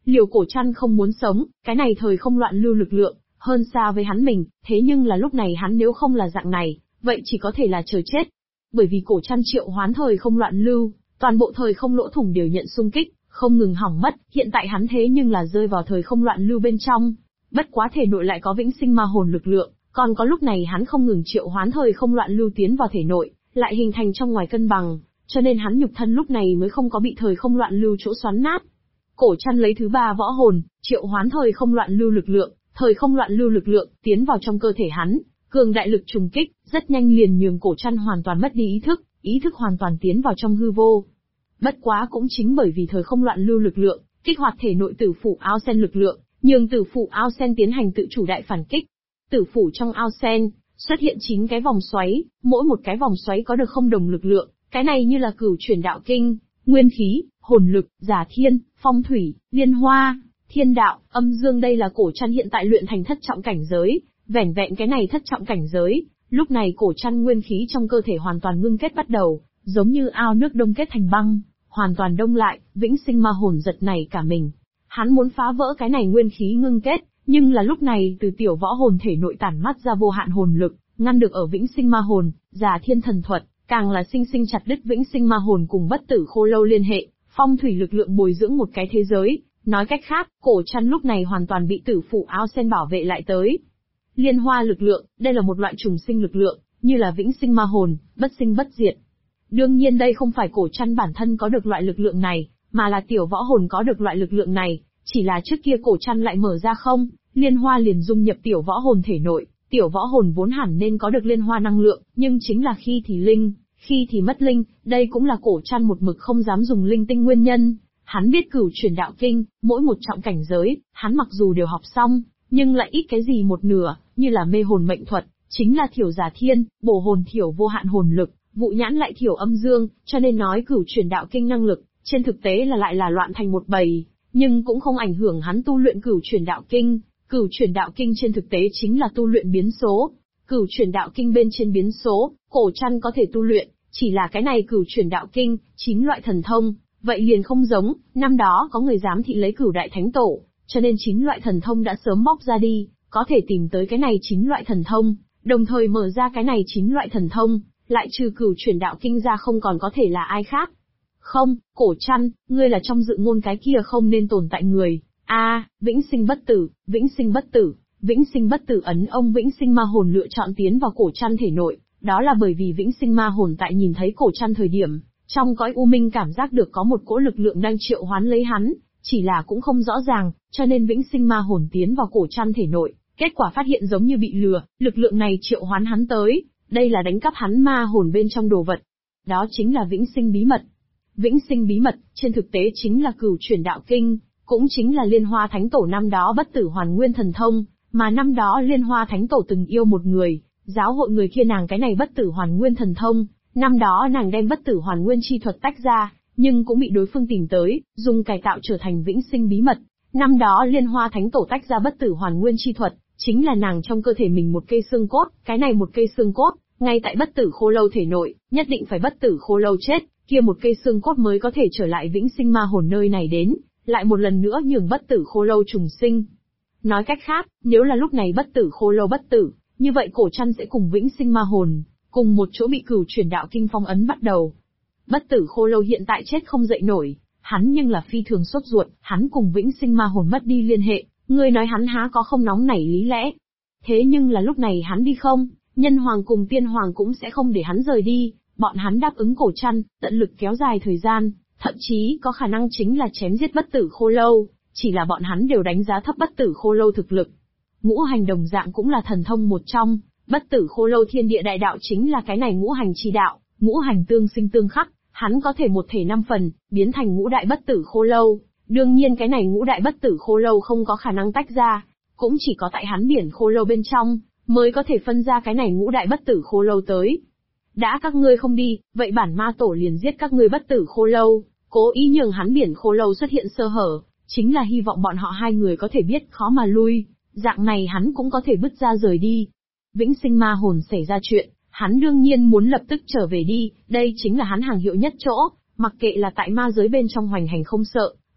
Liều Cổ Trăn không muốn sống, cái này thời không loạn lưu lực lượng, hơn xa với hắn mình, thế nhưng là lúc này hắn nếu không là dạng này, vậy chỉ có thể là chờ chết. Bởi vì Cổ Trăn triệu hoán thời không loạn lưu, toàn bộ thời không lỗ thủng đều nhận xung kích, không ngừng hỏng mất, hiện tại hắn thế nhưng là rơi vào thời không loạn lưu bên trong. Bất quá thể nội lại có vĩnh sinh ma hồn lực lượng, còn có lúc này hắn không ngừng triệu hoán thời không loạn lưu tiến vào thể nội, lại hình thành trong ngoài cân bằng, cho nên hắn nhục thân lúc này mới không có bị thời không loạn lưu chỗ xoắn nát. Cổ Trăn lấy thứ 3 võ hồn, triệu hoán thời không loạn lưu lực lượng, thời không loạn lưu lực lượng tiến vào trong cơ thể hắn, cường đại lực trùng kích, rất nhanh liền nhường Cổ Trăn hoàn toàn mất đi ý thức hoàn toàn tiến vào trong hư vô. Bất quá cũng chính bởi vì thời không loạn lưu lực lượng, kích hoạt thể nội tử phủ ao sen lực lượng, nhường tử phủ ao sen tiến hành tự chủ đại phản kích. Tử phủ trong ao sen xuất hiện 9 cái vòng xoáy, mỗi một cái vòng xoáy có được không đồng lực lượng, cái này như là cửu chuyển đạo kinh, nguyên khí, hồn lực, giả thiên, phong thủy, liên hoa, thiên đạo, âm dương, đây là Cổ Trăn hiện tại luyện thành thất trọng cảnh giới, vẻn vẹn cái này thất trọng cảnh giới, lúc này Cổ Trăn nguyên khí trong cơ thể hoàn toàn ngưng kết bắt đầu, giống như ao nước đông kết thành băng, hoàn toàn đông lại, vĩnh sinh ma hồn giật nảy cả mình. Hắn muốn phá vỡ cái này nguyên khí ngưng kết, nhưng là lúc này từ tiểu võ hồn thể nội tản mắt ra vô hạn hồn lực, ngăn được ở vĩnh sinh ma hồn, giả thiên thần thuật, càng là sinh sinh chặt đứt vĩnh sinh ma hồn cùng bất tử khô lâu liên hệ, phong thủy lực lượng bồi dưỡng một cái thế giới. Nói cách khác, Cổ Trăn lúc này hoàn toàn bị tử phủ ao sen bảo vệ lại tới. Liên hoa lực lượng, đây là một loại trùng sinh lực lượng, như là vĩnh sinh ma hồn, bất sinh bất diệt. Đương nhiên đây không phải Cổ Trăn bản thân có được loại lực lượng này, mà là tiểu võ hồn có được loại lực lượng này, chỉ là trước kia Cổ Trăn lại mở ra không, liên hoa liền dung nhập tiểu võ hồn thể nội, tiểu võ hồn vốn hẳn nên có được liên hoa năng lượng, nhưng chính là khi thì linh, khi thì mất linh, đây cũng là Cổ Trăn một mực không dám dùng linh tinh nguyên nhân. Hắn biết cửu chuyển đạo kinh, mỗi một trọng cảnh giới, hắn mặc dù đều học xong, nhưng lại ít cái gì một nửa, như là mê hồn mệnh thuật, chính là thiểu giả thiên, bổ hồn thiểu vô hạn hồn lực, vụ nhãn lại thiểu âm dương, cho nên nói cửu chuyển đạo kinh năng lực, trên thực tế là lại là loạn thành một bầy, nhưng cũng không ảnh hưởng hắn tu luyện cửu chuyển đạo kinh. Cửu chuyển đạo kinh trên thực tế chính là tu luyện biến số. Cửu chuyển đạo kinh bên trên biến số, Cổ Trăn có thể tu luyện, chỉ là cái này cửu chuyển đạo kinh, 9 loại thần thông, vậy liền không giống, năm đó có người dám thị lấy Cửu Đại Thánh Tổ, cho nên 9 loại thần thông đã sớm bóc ra đi, có thể tìm tới cái này 9 loại thần thông, đồng thời mở ra cái này 9 loại thần thông, lại trừ cửu chuyển đạo kinh ra không còn có thể là ai khác. Không, Cổ Trăn, ngươi là trong dự ngôn cái kia không nên tồn tại người. Vĩnh sinh bất tử, vĩnh sinh bất tử, vĩnh sinh bất tử ấn ông vĩnh sinh ma hồn lựa chọn tiến vào Cổ Trăn thể nội, đó là bởi vì vĩnh sinh ma hồn tại nhìn thấy Cổ Trăn thời điểm, trong cõi u minh cảm giác được có một cỗ lực lượng đang triệu hoán lấy hắn, chỉ là cũng không rõ ràng, cho nên vĩnh sinh ma hồn tiến vào Cổ Trăn thể nội, kết quả phát hiện giống như bị lừa, lực lượng này triệu hoán hắn tới, đây là đánh cắp hắn ma hồn bên trong đồ vật. Đó chính là vĩnh sinh bí mật. Vĩnh sinh bí mật, trên thực tế chính là cửu chuyển đạo kinh, cũng chính là Liên Hoa Thánh Tổ năm đó bất tử hoàn nguyên thần thông, mà năm đó Liên Hoa Thánh Tổ từng yêu một người, giáo hội người kia nàng cái này bất tử hoàn nguyên thần thông, năm đó nàng đem bất tử hoàn nguyên chi thuật tách ra, nhưng cũng bị đối phương tìm tới, dùng cải tạo trở thành vĩnh sinh bí mật. Năm đó Liên Hoa Thánh Tổ tách ra bất tử hoàn nguyên chi thuật, chính là nàng trong cơ thể mình một cây xương cốt, cái này một cây xương cốt, ngay tại bất tử khô lâu thể nội, nhất định phải bất tử khô lâu chết, kia một cây xương cốt mới có thể trở lại vĩnh sinh ma hồn nơi này đến, lại một lần nữa nhường bất tử khô lâu trùng sinh. Nói cách khác, nếu là lúc này bất tử khô lâu bất tử, như vậy Cổ Trăn sẽ cùng vĩnh sinh ma hồn, cùng một chỗ bị cửu chuyển đạo kinh phong ấn bắt đầu. Bất tử khô lâu hiện tại chết không dậy nổi, hắn nhưng là phi thường sốt ruột, hắn cùng vĩnh sinh ma hồn mất đi liên hệ, ngươi nói hắn há có không nóng nảy lý lẽ. Thế nhưng là lúc này hắn đi không, nhân hoàng cùng tiên hoàng cũng sẽ không để hắn rời đi, bọn hắn đáp ứng Cổ Trăn, tận lực kéo dài thời gian, thậm chí có khả năng chính là chém giết bất tử khô lâu, chỉ là bọn hắn đều đánh giá thấp bất tử khô lâu thực lực. Ngũ hành đồng dạng cũng là thần thông một trong, bất tử khô lâu thiên địa đại đạo chính là cái này ngũ hành chi đạo, ngũ hành tương sinh tương khắc, hắn có thể một thể 5 phần, biến thành ngũ đại bất tử khô lâu. Đương nhiên cái này ngũ đại bất tử khô lâu không có khả năng tách ra, cũng chỉ có tại hắn biển khô lâu bên trong, mới có thể phân ra cái này ngũ đại bất tử khô lâu tới. Đã các ngươi không đi, vậy bản ma tổ liền giết các ngươi bất tử khô lâu, cố ý nhường hắn biển khô lâu xuất hiện sơ hở, chính là hy vọng bọn họ hai người có thể biết khó mà lui, dạng này hắn cũng có thể bứt ra rời đi. Vĩnh sinh ma hồn xảy ra chuyện, hắn đương nhiên muốn lập tức trở về đi, đây chính là hắn hàng hiệu nhất chỗ, mặc kệ là tại ma giới bên trong hoành hành không sợ,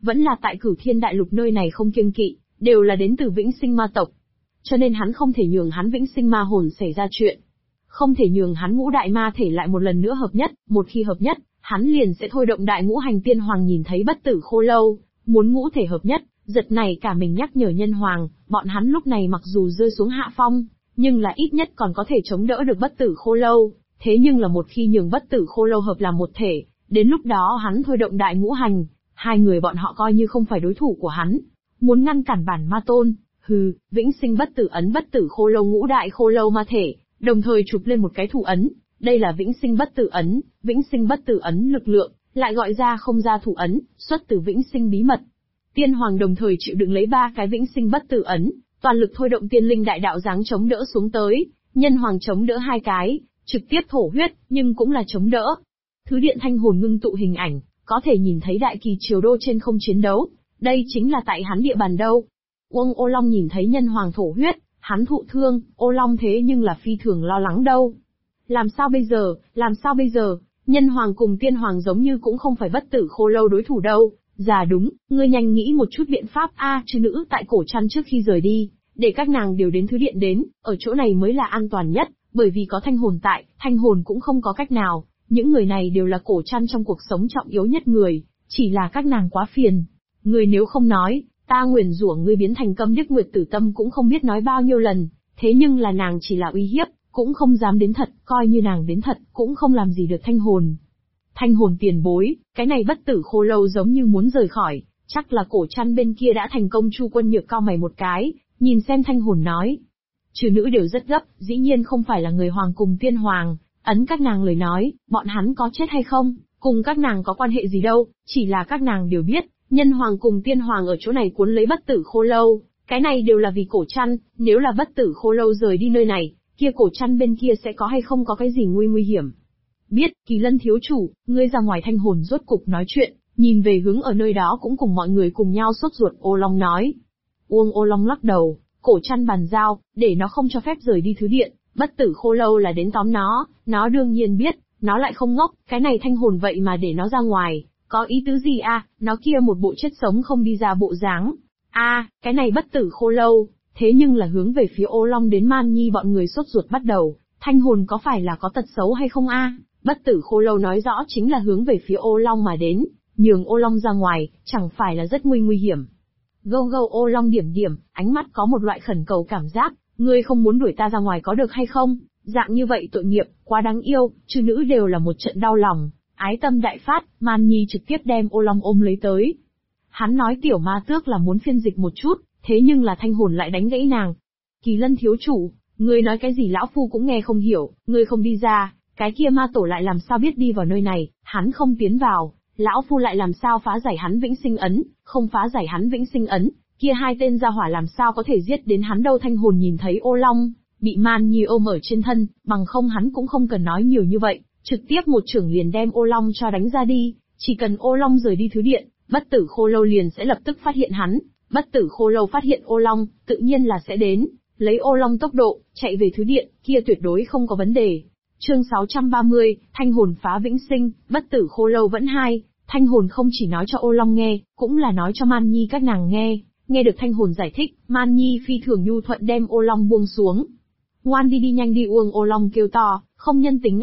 vẫn là tại Cửu Thiên Đại Lục nơi này không kiêng kỵ, đều là đến từ Vĩnh Sinh Ma tộc. Cho nên hắn không thể nhường hắn Vĩnh Sinh Ma hồn xảy ra chuyện. Không thể nhường hắn ngũ đại ma thể lại một lần nữa hợp nhất, một khi hợp nhất, hắn liền sẽ thôi động đại ngũ hành tiên hoàng nhìn thấy bất tử khô lâu, muốn ngũ thể hợp nhất, giật này cả mình nhắc nhở nhân hoàng, bọn hắn lúc này mặc dù rơi xuống hạ phong, nhưng là ít nhất còn có thể chống đỡ được bất tử khô lâu, thế nhưng là một khi nhường bất tử khô lâu hợp làm một thể, đến lúc đó hắn thôi động đại ngũ hành, hai người bọn họ coi như không phải đối thủ của hắn. Muốn ngăn cản bản ma tôn, Vĩnh Sinh bất tử ấn bất tử khô lâu ngũ đại khô lâu ma thể, đồng thời chụp lên một cái thủ ấn, đây là Vĩnh Sinh bất tử ấn, Vĩnh Sinh bất tử ấn lực lượng, lại gọi ra không ra thủ ấn, xuất từ Vĩnh Sinh bí mật. Tiên hoàng đồng thời chịu đựng lấy 3 cái Vĩnh Sinh bất tử ấn, toàn lực thôi động tiên linh đại đạo giáng chống đỡ xuống tới, nhân hoàng chống đỡ 2 cái, trực tiếp thổ huyết, nhưng cũng là chống đỡ. Thứ điện thanh hồn ngưng tụ hình ảnh, có thể nhìn thấy đại kỳ triều đô trên không chiến đấu, đây chính là tại hắn địa bàn đâu. Uông Ô Long nhìn thấy nhân hoàng thổ huyết, hắn thụ thương, Ô Long thế nhưng là phi thường lo lắng đâu. Làm sao bây giờ, nhân hoàng cùng tiên hoàng giống như cũng không phải bất tử khô lâu đối thủ đâu. Dạ đúng, ngươi nhanh nghĩ một chút biện pháp chư nữ tại cổ trăn trước khi rời đi, để các nàng đều đến thứ điện đến, ở chỗ này mới là an toàn nhất, bởi vì có thanh hồn tại, thanh hồn cũng không có cách nào, những người này đều là cổ trăn trong cuộc sống trọng yếu nhất người, chỉ là các nàng quá phiền. Ngươi nếu không nói, ta nguyền rủa ngươi biến thành Câm Điếc Nguyệt Tử Tâm cũng không biết nói bao nhiêu lần, thế nhưng là nàng chỉ là uy hiếp, cũng không dám đến thật, coi như nàng đến thật, cũng không làm gì được thanh hồn. Thanh hồn tiền bối, cái này bất tử khô lâu giống như muốn rời khỏi, chắc là cổ trăn bên kia đã thành công. Chu Quân Nhược cau mày một cái, nhìn xem thanh hồn nói. Trừ nữ đều rất gấp, dĩ nhiên không phải là người hoàng cùng tiên hoàng, ấn các nàng lời nói, bọn hắn có chết hay không, cùng các nàng có quan hệ gì đâu, chỉ là các nàng đều biết, nhân hoàng cùng tiên hoàng ở chỗ này cuốn lấy bất tử khô lâu, cái này đều là vì cổ trăn, nếu là bất tử khô lâu rời đi nơi này, kia cổ trăn bên kia sẽ có hay không có cái gì nguy hiểm. Biết, Kỳ Lân thiếu chủ, ngươi ra ngoài. Thanh hồn rốt cục nói chuyện, nhìn về hướng ở nơi đó cũng cùng mọi người cùng nhau sốt ruột. Ô Long nói. Uông Ô Long lắc đầu, cổ trăn bàn giao, để nó không cho phép rời đi thứ điện, bất tử khô lâu là đến tóm nó đương nhiên biết, nó lại không ngốc, cái này thanh hồn vậy mà để nó ra ngoài, có ý tứ gì nó kia một bộ chết sống không đi ra bộ dáng. Cái này bất tử khô lâu, thế nhưng là hướng về phía Ô Long đến Man Nhi bọn người sốt ruột bắt đầu, thanh hồn có phải là có tật xấu hay không Bất tử khô lâu nói rõ chính là hướng về phía Ô Long mà đến, nhường Ô Long ra ngoài, chẳng phải là rất nguy hiểm. Gâu Ô Long điểm, ánh mắt có một loại khẩn cầu cảm giác, ngươi không muốn đuổi ta ra ngoài có được hay không? Dạng như vậy tội nghiệp, quá đáng yêu, chư nữ đều là một trận đau lòng, ái tâm đại phát, Man Nhi trực tiếp đem Ô Long ôm lấy tới. Hắn nói tiểu ma tước là muốn phiên dịch một chút, thế nhưng là thanh hồn lại đánh gãy nàng. Kỳ Lân thiếu chủ, ngươi nói cái gì lão phu cũng nghe không hiểu, ngươi không đi ra, cái kia ma tổ lại làm sao biết đi vào nơi này, hắn không tiến vào, lão phu lại làm sao phá giải hắn Vĩnh Sinh ấn, không phá giải hắn Vĩnh Sinh ấn, kia hai tên gia hỏa làm sao có thể giết đến hắn đâu. Thanh hồn nhìn thấy Ô Long bị Man Nhi ôm ở trên thân, bằng không hắn cũng không cần nói nhiều như vậy, trực tiếp một chưởng liền đem Ô Long cho đánh ra đi, chỉ cần Ô Long rời đi thứ điện, bất tử khô lâu liền sẽ lập tức phát hiện hắn, bất tử khô lâu phát hiện Ô Long, tự nhiên là sẽ đến, lấy Ô Long tốc độ, chạy về thứ điện, kia tuyệt đối không có vấn đề. Chương 630, Thanh hồn phá Vĩnh Sinh, bất tử khô lâu vẫn hai. Thanh hồn không chỉ nói cho Ô Long nghe, cũng là nói cho Man Nhi các nàng nghe. Nghe được thanh hồn giải thích, Man Nhi phi thường nhu thuận đem Ô Long buông xuống. Ngoan đi nhanh đi. Uông Ô Long kêu to, không nhân tính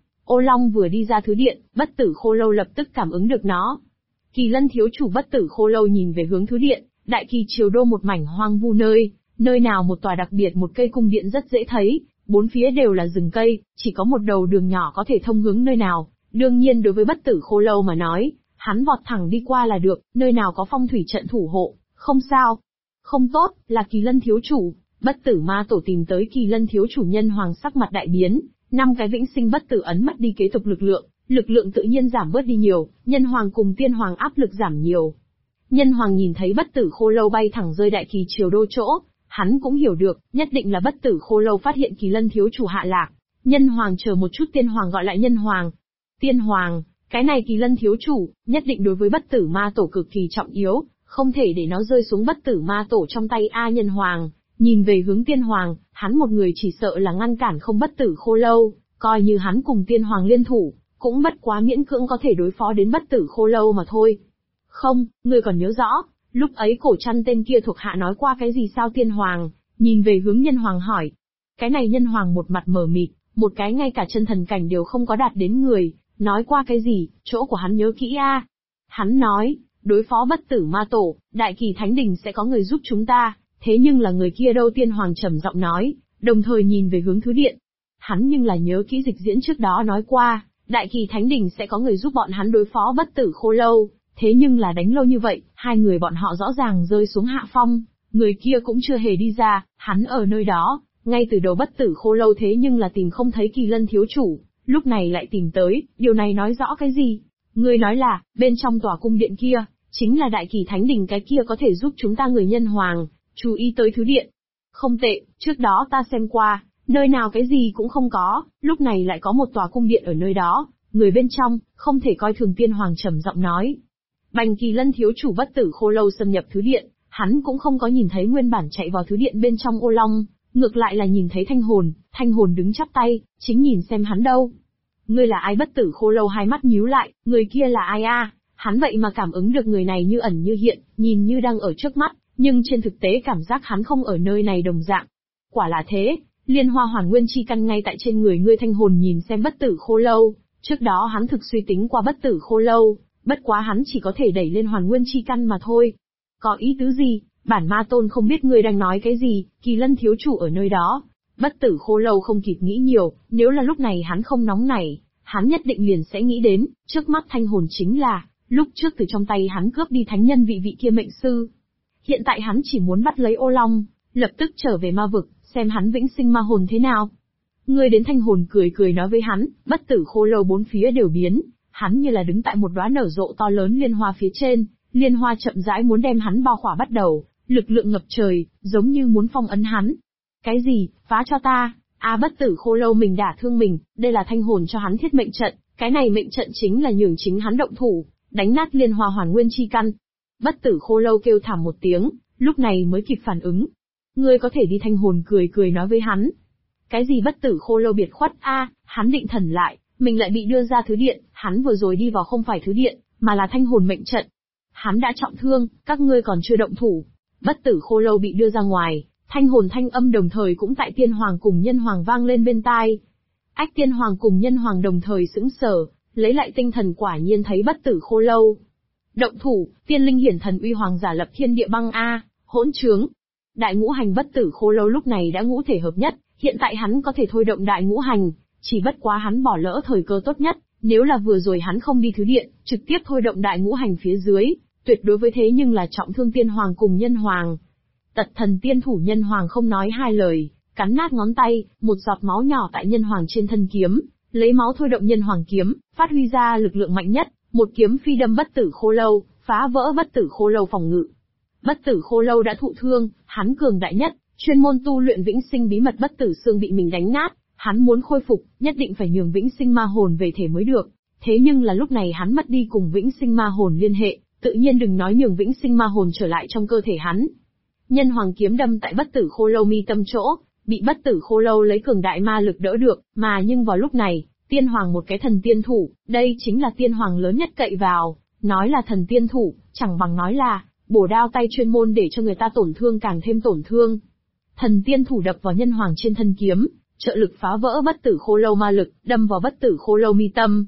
Ô Long vừa đi ra thứ điện, bất tử khô lâu lập tức cảm ứng được nó. Kỳ Lân thiếu chủ. Bất tử khô lâu nhìn về hướng thứ điện, đại kỳ triều đô một mảnh hoang vu nơi nào một tòa đặc biệt một cây cung điện rất dễ thấy, bốn phía đều là rừng cây, chỉ có một đầu đường nhỏ có thể thông hướng nơi nào. Đương nhiên đối với bất tử khô lâu mà nói, hắn vọt thẳng đi qua là được, nơi nào có phong thủy trận thủ hộ, không sao. Không tốt, là Kỳ Lân thiếu chủ. Bất tử ma tổ tìm tới Kỳ Lân thiếu chủ. Nhân hoàng sắc mặt đại biến, 5 cái Vĩnh Sinh bất tử ấn mất đi kế tục lực lượng tự nhiên giảm bớt đi nhiều, nhân hoàng cùng tiên hoàng áp lực giảm nhiều. Nhân hoàng nhìn thấy bất tử khô lâu bay thẳng rơi đại kỳ triều đô chỗ, hắn cũng hiểu được, nhất định là bất tử khô lâu phát hiện Kỳ Lân thiếu chủ hạ lạc. Nhân hoàng chờ một chút. Tiên hoàng gọi lại nhân hoàng. Tiên hoàng, cái này Kỳ Lân thiếu chủ, nhất định đối với bất tử ma tổ cực kỳ trọng yếu, không thể để nó rơi xuống bất tử ma tổ trong tay nhân hoàng. Nhìn về hướng tiên hoàng, hắn một người chỉ sợ là ngăn cản không bất tử khô lâu, coi như hắn cùng tiên hoàng liên thủ, cũng bất quá miễn cưỡng có thể đối phó đến bất tử khô lâu mà thôi. Không, ngươi còn nhớ rõ, lúc ấy cổ trăn tên kia thuộc hạ nói qua cái gì sao? Tiên Hoàng nhìn về hướng Nhân Hoàng hỏi. Cái này Nhân Hoàng một mặt mờ mịt, một cái ngay cả chân thần cảnh đều không có đạt đến người, nói qua cái gì, chỗ của hắn nhớ kỹ a. Hắn nói, đối phó bất tử ma tổ, Đại Kỳ Thánh Đình sẽ có người giúp chúng ta, thế nhưng là người kia đâu? Tiên Hoàng trầm giọng nói, đồng thời nhìn về hướng Thứ Điện. Hắn nhưng là nhớ kỹ dịch diễn trước đó nói qua, Đại Kỳ Thánh Đình sẽ có người giúp bọn hắn đối phó bất tử khô lâu, thế nhưng là đánh lâu như vậy, hai người bọn họ rõ ràng rơi xuống hạ phong, người kia cũng chưa hề đi ra, hắn ở nơi đó, ngay từ đầu bất tử khô lâu thế nhưng là tìm không thấy Kỳ Lân thiếu chủ, lúc này lại tìm tới, điều này nói rõ cái gì? Ngươi nói là, bên trong tòa cung điện kia, chính là Đại Kỳ Thánh Đình cái kia có thể giúp chúng ta người Nhân Hoàng, chú ý tới Thứ Điện. Không tệ, trước đó ta xem qua, nơi nào cái gì cũng không có, lúc này lại có một tòa cung điện ở nơi đó, người bên trong, không thể coi thường. Tiên Hoàng trầm giọng nói. Bành Kỳ Lân thiếu chủ bất tử khô lâu xâm nhập Thứ Điện, hắn cũng không có nhìn thấy nguyên bản chạy vào Thứ Điện bên trong ô long, ngược lại là nhìn thấy Thanh Hồn đứng chắp tay, chính nhìn xem hắn đâu. Ngươi là ai? Bất tử khô lâu hai mắt nhíu lại, người kia là ai a? Hắn vậy mà cảm ứng được người này như ẩn như hiện, nhìn như đang ở trước mắt, nhưng trên thực tế cảm giác hắn không ở nơi này đồng dạng. Quả là thế, Liên Hoa Hoàn Nguyên chi căn ngay tại trên người ngươi. Thanh Hồn nhìn xem bất tử khô lâu, trước đó hắn thực suy tính qua bất tử khô lâu, bất quá hắn chỉ có thể đẩy lên Hoàn Nguyên chi căn mà thôi. Có ý tứ gì? Bản ma tôn không biết ngươi đang nói cái gì, Kỳ Lân thiếu chủ ở nơi đó. Bất tử khô lâu không kịp nghĩ nhiều, nếu là lúc này hắn không nóng nảy, hắn nhất định liền sẽ nghĩ đến, trước mắt Thanh Hồn chính là, lúc trước từ trong tay hắn cướp đi thánh nhân vị kia mệnh sư. Hiện tại hắn chỉ muốn bắt lấy ô long, lập tức trở về ma vực, xem hắn vĩnh sinh ma hồn thế nào. Ngươi đến. Thanh Hồn cười cười nói với hắn. Bất tử khô lâu bốn phía đều biến, hắn như là đứng tại một đóa nở rộ to lớn liên hoa phía trên, liên hoa chậm rãi muốn đem hắn bao khỏa bắt đầu, lực lượng ngập trời, giống như muốn phong ấn hắn. Cái gì? Phá cho ta! Bất tử khô lâu mình đả thương mình, đây là Thanh Hồn cho hắn thiết mệnh trận, cái này mệnh trận chính là nhường chính hắn động thủ, đánh nát Liên Hoa Hoàn Nguyên chi căn. Bất tử khô lâu kêu thảm một tiếng, lúc này mới kịp phản ứng. Ngươi có thể đi. Thanh Hồn cười cười nói với hắn. Cái gì? Bất tử khô lâu biệt khuất hắn định thần lại, mình lại bị đưa ra Thứ Điện, hắn vừa rồi đi vào không phải Thứ Điện, mà là Thanh Hồn mệnh trận. Hắn đã trọng thương, các ngươi còn chưa động thủ. Bất tử khô lâu bị đưa ra ngoài, Thanh Hồn thanh âm đồng thời cũng tại Tiên Hoàng cùng Nhân Hoàng vang lên bên tai. Ách! Tiên Hoàng cùng Nhân Hoàng đồng thời sững sờ, lấy lại tinh thần quả nhiên thấy bất tử khô lâu. Động thủ, tiên linh hiển thần uy hoàng giả lập thiên địa băng hỗn trướng. Đại ngũ hành. Bất tử khô lâu lúc này đã ngũ thể hợp nhất, hiện tại hắn có thể thôi động đại ngũ hành, chỉ bất quá hắn bỏ lỡ thời cơ tốt nhất, nếu là vừa rồi hắn không đi Thứ Điện, trực tiếp thôi động đại ngũ hành phía dưới, tuyệt đối với thế nhưng là trọng thương Tiên Hoàng cùng Nhân Hoàng. Tật thần tiên thủ. Nhân Hoàng không nói hai lời, cắn nát ngón tay, một giọt máu nhỏ tại Nhân Hoàng trên thân kiếm, lấy máu thôi động Nhân Hoàng kiếm, phát huy ra lực lượng mạnh nhất, một kiếm phi đâm bất tử khô lâu, phá vỡ bất tử khô lâu phòng ngự. Bất tử khô lâu đã thụ thương, hắn cường đại nhất, chuyên môn tu luyện vĩnh sinh bí mật bất tử xương bị mình đánh nát, hắn muốn khôi phục, nhất định phải nhường vĩnh sinh ma hồn về thể mới được. Thế nhưng là lúc này hắn mất đi cùng vĩnh sinh ma hồn liên hệ, tự nhiên đừng nói nhường vĩnh sinh ma hồn trở lại trong cơ thể hắn. Nhân Hoàng kiếm đâm tại bất tử khô lâu mi tâm chỗ, bị bất tử khô lâu lấy cường đại ma lực đỡ được, mà nhưng vào lúc này, Tiên Hoàng một cái thần tiên thủ, đây chính là Tiên Hoàng lớn nhất cậy vào, nói là thần tiên thủ, chẳng bằng nói là bổ đao tay chuyên môn để cho người ta tổn thương càng thêm tổn thương. Thần tiên thủ đập vào Nhân Hoàng trên thân kiếm, trợ lực phá vỡ bất tử khô lâu ma lực, đâm vào bất tử khô lâu mi tâm.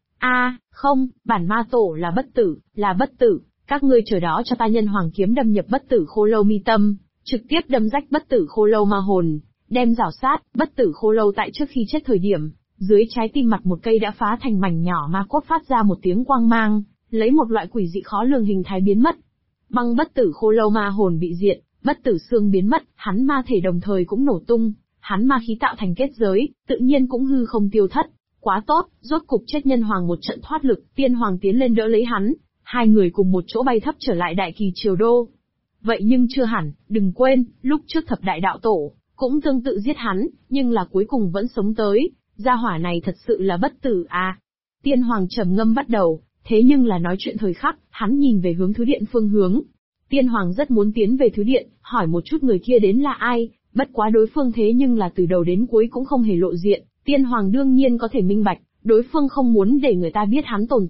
Không, bản ma tổ là bất tử, các ngươi chờ đó cho ta. Nhân Hoàng kiếm đâm nhập bất tử khô lâu mi tâm, trực tiếp đâm rách bất tử khô lâu ma hồn, đem rảo sát. Bất tử khô lâu tại trước khi chết thời điểm, dưới trái tim mặt một cây đã phá thành mảnh nhỏ ma cốt, phát ra một tiếng quang mang, lấy một loại quỷ dị khó lường hình thái biến mất. Băng bất tử khô lâu ma hồn bị diệt, bất tử xương biến mất, hắn ma thể đồng thời cũng nổ tung, hắn ma khí tạo thành kết giới, tự nhiên cũng hư không tiêu thất. Quá tốt, rốt cục chết. Nhân Hoàng một trận thoát lực, Tiên Hoàng tiến lên đỡ lấy hắn, hai người cùng một chỗ bay thấp trở lại Đại Kỳ Triều Đô. Vậy nhưng chưa hẳn, đừng quên, lúc trước Thập Đại Đạo Tổ cũng tương tự giết hắn, nhưng là cuối cùng vẫn sống tới, gia hỏa này thật sự là bất tử Tiên Hoàng trầm ngâm bắt đầu, thế nhưng là nói chuyện thời khắc, hắn nhìn về hướng Thứ Điện phương hướng. Tiên Hoàng rất muốn tiến về Thứ Điện, hỏi một chút người kia đến là ai, bất quá đối phương thế nhưng là từ đầu đến cuối cũng không hề lộ diện. Tiên Hoàng đương nhiên có thể minh bạch, đối phương không muốn để người ta biết hắn tồn tại,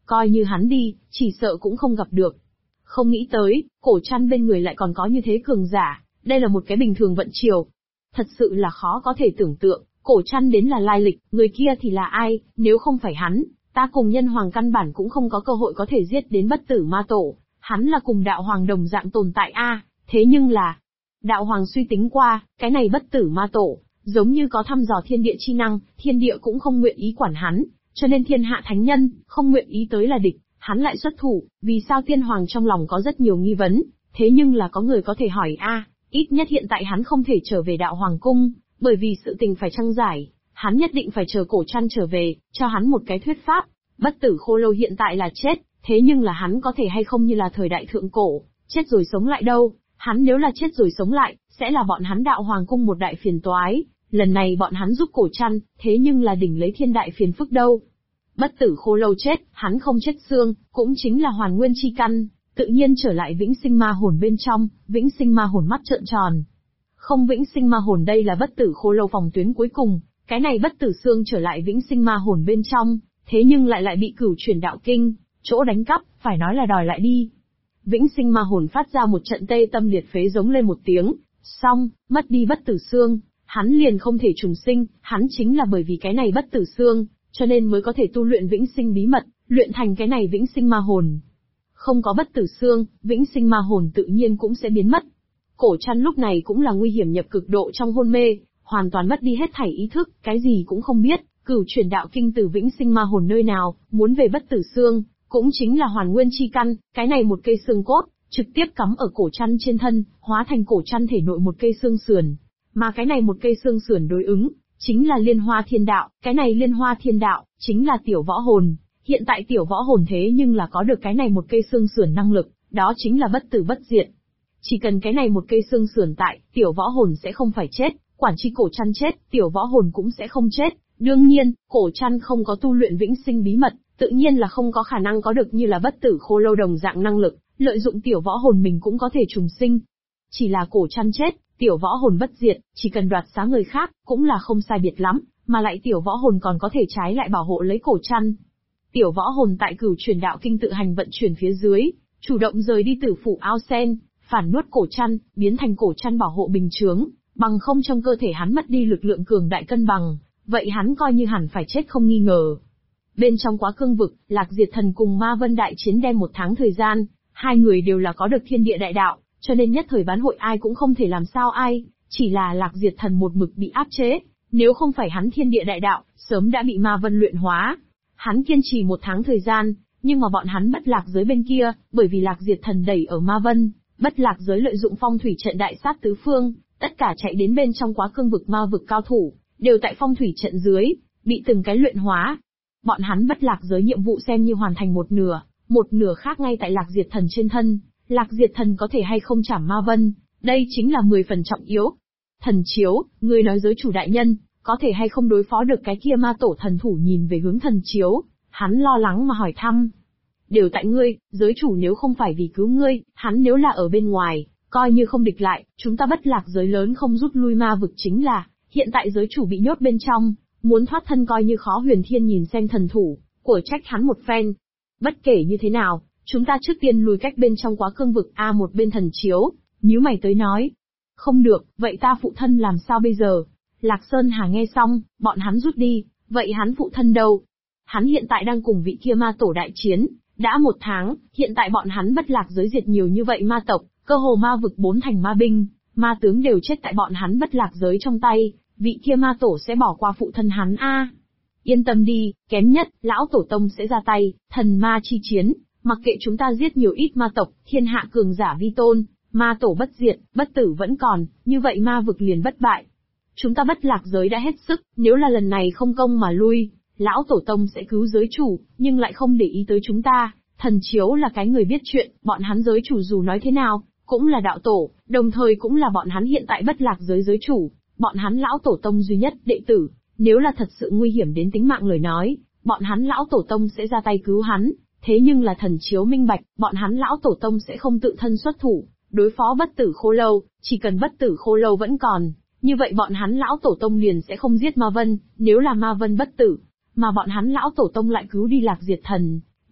coi như hắn đi, chỉ sợ cũng không gặp được. Không nghĩ tới, cổ trăn bên người lại còn có như thế cường giả, đây là một cái bình thường vận chiều. Thật sự là khó có thể tưởng tượng, cổ trăn đến là lai lịch, người kia thì là ai, nếu không phải hắn, ta cùng nhân hoàng căn bản cũng không có cơ hội có thể giết đến bất tử ma tổ, hắn là cùng đạo hoàng đồng dạng tồn tại thế nhưng là, đạo hoàng suy tính qua, cái này bất tử ma tổ, giống như có thăm dò thiên địa chi năng, thiên địa cũng không nguyện ý quản hắn, cho nên thiên hạ thánh nhân, không nguyện ý tới là địch, hắn lại xuất thủ, vì sao tiên hoàng trong lòng có rất nhiều nghi vấn, thế nhưng là có người có thể hỏi ít nhất hiện tại hắn không thể trở về đạo hoàng cung, bởi vì sự tình phải trăng giải, hắn nhất định phải chờ cổ trăn trở về, cho hắn một cái thuyết pháp, bất tử khô lâu hiện tại là chết, thế nhưng là hắn có thể hay không như là thời đại thượng cổ, chết rồi sống lại đâu, hắn nếu là chết rồi sống lại, sẽ là bọn hắn đạo hoàng cung một đại phiền toái, lần này bọn hắn giúp cổ trăn, thế nhưng là đỉnh lấy thiên đại phiền phức đâu. Bất tử khô lâu chết, hắn không chết xương, cũng chính là hoàn nguyên chi căn, tự nhiên trở lại vĩnh sinh ma hồn bên trong, vĩnh sinh ma hồn mắt trợn tròn. Không vĩnh sinh ma hồn đây là bất tử khô lâu phòng tuyến cuối cùng, cái này bất tử xương trở lại vĩnh sinh ma hồn bên trong, thế nhưng lại bị cửu chuyển đạo kinh, chỗ đánh cắp, phải nói là đòi lại đi. Vĩnh sinh ma hồn phát ra một trận tê tâm liệt phế giống lên một tiếng, xong, mất đi bất tử xương, hắn liền không thể trùng sinh, hắn chính là bởi vì cái này bất tử xương, cho nên mới có thể tu luyện vĩnh sinh bí mật, luyện thành cái này vĩnh sinh ma hồn. Không có bất tử xương, vĩnh sinh ma hồn tự nhiên cũng sẽ biến mất. Cổ trăn lúc này cũng là nguy hiểm nhập cực độ trong hôn mê, hoàn toàn mất đi hết thảy ý thức, cái gì cũng không biết, cửu chuyển đạo kinh từ vĩnh sinh ma hồn nơi nào, muốn về bất tử xương, cũng chính là hoàn nguyên chi căn, cái này một cây xương cốt, trực tiếp cắm ở cổ trăn trên thân, hóa thành cổ trăn thể nội một cây xương sườn. Mà cái này một cây xương sườn đối ứng, chính là liên hoa thiên đạo, cái này liên hoa thiên đạo, chính là tiểu võ hồn. Hiện tại tiểu võ hồn thế nhưng là có được cái này một cây xương sườn năng lực, đó chính là bất tử bất diệt. Chỉ cần cái này một cây xương sườn tại, tiểu võ hồn sẽ không phải chết, quản chi cổ trăn chết, tiểu võ hồn cũng sẽ không chết. Đương nhiên, cổ trăn không có tu luyện vĩnh sinh bí mật, tự nhiên là không có khả năng có được như là bất tử khô lâu đồng dạng năng lực, lợi dụng tiểu võ hồn mình cũng có thể trùng sinh. Chỉ là cổ trăn chết, tiểu võ hồn bất diệt, chỉ cần đoạt xá người khác, cũng là không sai biệt lắm, mà lại tiểu võ hồn còn có thể trái lại bảo hộ lấy cổ trăn. Tiểu võ hồn tại cửu truyền đạo kinh tự hành vận chuyển phía dưới, chủ động rời đi tử phủ ao sen, phản nuốt cổ trăn, biến thành cổ trăn bảo hộ bình chướng, bằng không trong cơ thể hắn mất đi lực lượng cường đại cân bằng, vậy hắn coi như hẳn phải chết không nghi ngờ. Bên trong quá cương vực, Lạc Diệt Thần cùng Ma Vân đại chiến đem 1 tháng thời gian, hai người đều là có được thiên địa đại đạo, cho nên nhất thời bán hội ai cũng không thể làm sao ai, chỉ là Lạc Diệt Thần một mực bị áp chế, nếu không phải hắn thiên địa đại đạo, sớm đã bị Ma Vân luyện hóa. Hắn kiên trì 1 tháng thời gian, nhưng mà bọn hắn bất lạc giới bên kia, bởi vì Lạc Diệt Thần đẩy ở Ma Vân, bất lạc giới lợi dụng phong thủy trận đại sát tứ phương, tất cả chạy đến bên trong quá cương vực ma vực cao thủ, đều tại phong thủy trận dưới, bị từng cái luyện hóa. Bọn hắn bất lạc giới nhiệm vụ xem như hoàn thành một nửa khác ngay tại Lạc Diệt Thần trên thân. Lạc Diệt Thần có thể hay không trảm Ma Vân, đây chính là 10 phần trọng yếu. Thần chiếu, ngươi nói giới chủ đại nhân, có thể hay không đối phó được cái kia ma tổ thần thủ nhìn về hướng thần chiếu, hắn lo lắng mà hỏi thăm. Đều tại ngươi, giới chủ nếu không phải vì cứu ngươi, hắn nếu là ở bên ngoài, coi như không địch lại, chúng ta bất lạc giới lớn không rút lui ma vực chính là, hiện tại giới chủ bị nhốt bên trong, muốn thoát thân coi như khó. Huyền Thiên nhìn xem thần thủ, của trách hắn một phen. Bất kể như thế nào, chúng ta trước tiên lùi cách bên trong quá cương vực. Một bên thần chiếu, nhíu mày tới nói. Không được, vậy ta phụ thân làm sao bây giờ? Lạc Sơn Hà nghe xong, bọn hắn rút đi, vậy hắn phụ thân đâu? Hắn hiện tại đang cùng vị kia ma tổ đại chiến, đã 1 tháng, hiện tại bọn hắn bất lạc giới diệt nhiều như vậy ma tộc, cơ hồ ma vực 4 thành ma binh, ma tướng đều chết tại bọn hắn bất lạc giới trong tay, vị kia ma tổ sẽ bỏ qua phụ thân hắn Yên tâm đi, kém nhất, lão tổ tông sẽ ra tay, thần ma chi chiến, mặc kệ chúng ta giết nhiều ít ma tộc, thiên hạ cường giả vi tôn, ma tổ bất diệt, bất tử vẫn còn, như vậy ma vực liền bất bại. Chúng ta bất lạc giới đã hết sức, nếu là lần này không công mà lui, lão tổ tông sẽ cứu giới chủ, nhưng lại không để ý tới chúng ta. Thần chiếu là cái người biết chuyện, bọn hắn giới chủ dù nói thế nào, cũng là đạo tổ, đồng thời cũng là bọn hắn hiện tại bất lạc giới giới chủ, bọn hắn lão tổ tông duy nhất đệ tử, nếu là thật sự nguy hiểm đến tính mạng lời nói, bọn hắn lão tổ tông sẽ ra tay cứu hắn, thế nhưng là thần chiếu minh bạch, bọn hắn lão tổ tông sẽ không tự thân xuất thủ, đối phó bất tử khô lâu, chỉ cần bất tử khô lâu vẫn còn, như vậy bọn hắn lão tổ tông liền sẽ không giết Ma Vân, nếu là Ma Vân bất tử, mà bọn hắn lão tổ tông lại cứu đi Lạc Diệt Thần,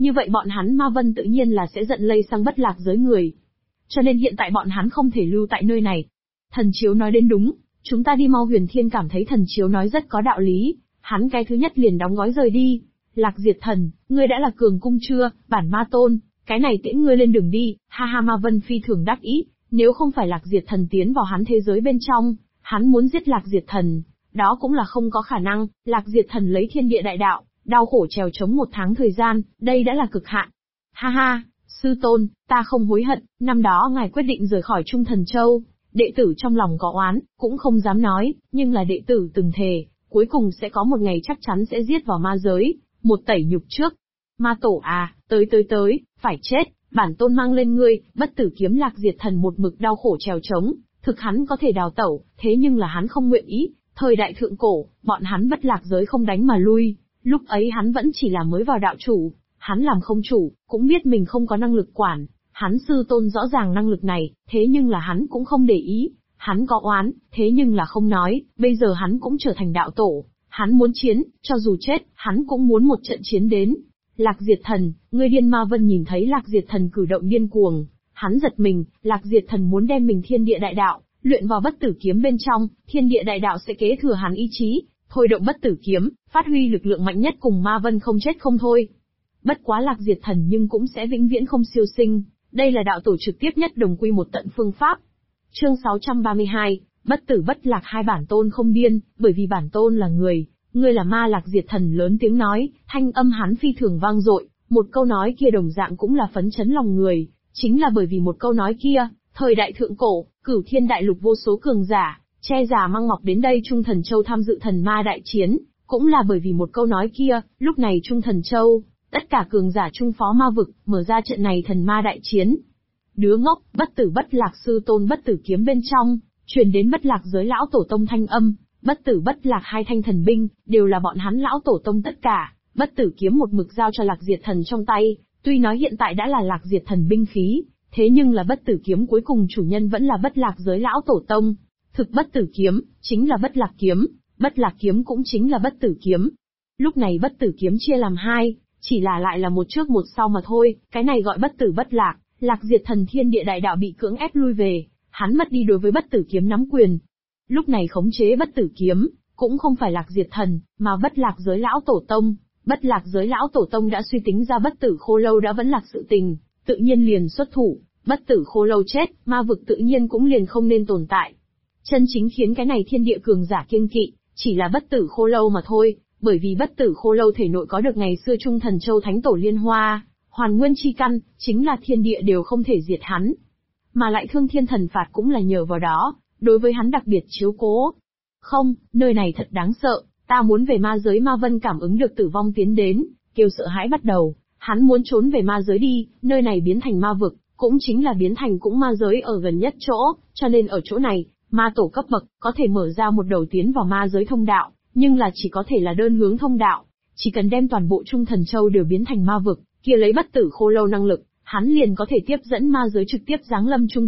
Như vậy bọn hắn Ma Vân tự nhiên là sẽ giận lây sang Bất Lạc giới người. Cho nên hiện tại bọn hắn không thể lưu tại nơi này. Thần Chiếu nói đến đúng, chúng ta đi mau. Huyền Thiên cảm thấy Thần Chiếu nói rất có đạo lý, hắn cái thứ nhất liền đóng gói rời đi. Lạc Diệt Thần, ngươi đã là cường cung chưa, bản ma tôn, cái này tiễn ngươi lên đường đi. Ha ha, Ma Vân phi thường đắc ý, nếu không phải Lạc Diệt Thần tiến vào hắn thế giới bên trong, hắn muốn giết Lạc Diệt Thần, đó cũng là không có khả năng. Lạc Diệt Thần lấy thiên địa đại đạo, đau khổ trèo chống 1 tháng thời gian, đây đã là cực hạn. Ha ha, sư tôn, ta không hối hận, năm đó ngài quyết định rời khỏi Trung Thần Châu, đệ tử trong lòng có oán, cũng không dám nói, nhưng là đệ tử từng thề, cuối cùng sẽ có một ngày chắc chắn sẽ giết vào ma giới, một tẩy nhục trước. Ma tổ à, tới, phải chết, bản tôn mang lên ngươi. Bất tử kiếm. Lạc Diệt Thần một mực đau khổ trèo chống, thực hắn có thể đào tẩu, thế nhưng là hắn không nguyện ý. Thời đại thượng cổ, bọn hắn Bất Lạc giới không đánh mà lui, lúc ấy hắn vẫn chỉ là mới vào đạo chủ, hắn làm không chủ, cũng biết mình không có năng lực quản, hắn sư tôn rõ ràng năng lực này, thế nhưng là hắn cũng không để ý, hắn có oán, thế nhưng là không nói, bây giờ hắn cũng trở thành đạo tổ, hắn muốn chiến, cho dù chết, hắn cũng muốn một trận chiến đến. Lạc Diệt Thần, ngươi điên. Ma Vân nhìn thấy Lạc Diệt Thần cử động điên cuồng, hắn giật mình. Lạc Diệt Thần muốn đem mình thiên địa đại đạo luyện vào bất tử kiếm bên trong, thiên địa đại đạo sẽ kế thừa hắn ý chí, thôi động bất tử kiếm, phát huy lực lượng mạnh nhất cùng Ma Vân không chết không thôi. Bất quá Lạc Diệt Thần nhưng cũng sẽ vĩnh viễn không siêu sinh, đây là đạo tổ trực tiếp nhất đồng quy một tận phương pháp. Chương 632, Bất tử Bất Lạc. Hai bản tôn không điên, bởi vì bản tôn là người, ngươi là ma. Lạc Diệt Thần lớn tiếng nói, thanh âm hắn phi thường vang dội, một câu nói kia đồng dạng cũng là phấn chấn lòng người, chính là bởi vì một câu nói kia, thời đại thượng cổ, Cửu Thiên đại lục vô số cường giả, che giả mang ngọc đến đây Trung Thần Châu tham dự thần ma đại chiến, cũng là bởi vì một câu nói kia, lúc này Trung Thần Châu, tất cả cường giả trung phó ma vực, mở ra trận này thần ma đại chiến. Đứa ngốc, Bất tử Bất Lạc sư tôn bất tử kiếm bên trong, truyền đến Bất Lạc giới lão tổ tông thanh âm, Bất tử Bất Lạc hai thanh thần binh, đều là bọn hắn lão tổ tông tất cả, bất tử kiếm một mực giao cho Lạc Diệt Thần trong tay, tuy nói hiện tại đã là Lạc Diệt Thần binh khí, thế nhưng là bất tử kiếm cuối cùng chủ nhân vẫn là Bất Lạc giới lão tổ tông. Thực bất tử kiếm, chính là Bất Lạc kiếm, Bất Lạc kiếm cũng chính là bất tử kiếm. Lúc này bất tử kiếm chia làm hai, chỉ là lại là một trước một sau mà thôi, cái này gọi bất tử bất lạc. Lạc Diệt Thần thiên địa đại đạo bị cưỡng ép lui về, hắn mất đi đối với bất tử kiếm nắm quyền. Lúc này khống chế bất tử kiếm, cũng không phải Lạc Diệt Thần, mà Bất Lạc giới lão tổ tông. Bất Lạc giới lão tổ tông đã suy tính ra bất tử khô lâu đã vẫn lạc sự tình, tự nhiên liền xuất thủ, bất tử khô lâu chết, ma vực tự nhiên cũng liền không nên tồn tại. Chân chính khiến cái này thiên địa cường giả kiêng kỵ, chỉ là bất tử khô lâu mà thôi, bởi vì bất tử khô lâu thể nội có được ngày xưa Trung Thần Châu Thánh Tổ Liên Hoa, hoàn nguyên chi căn, chính là thiên địa đều không thể diệt hắn. Mà lại Thương Thiên Thần Phạt cũng là nhờ vào đó, đối với hắn đặc biệt chiếu cố. Không, nơi này thật đáng sợ, ta muốn về ma giới. Ma Vân cảm ứng được tử vong tiến đến, kêu sợ hãi bắt đầu, hắn muốn trốn về ma giới đi, nơi này biến thành ma vực, cũng chính là biến thành cũng ma giới ở gần nhất chỗ, cho nên ở chỗ này, ma tổ cấp bậc, có thể mở ra một đầu tiến vào ma giới thông đạo, nhưng là chỉ có thể là đơn hướng thông đạo, chỉ cần đem toàn bộ Trung Thần Châu đều biến thành ma vực, kia lấy bất tử khô lâu năng lực, hắn liền có thể tiếp dẫn ma giới trực tiếp giáng lâm Trung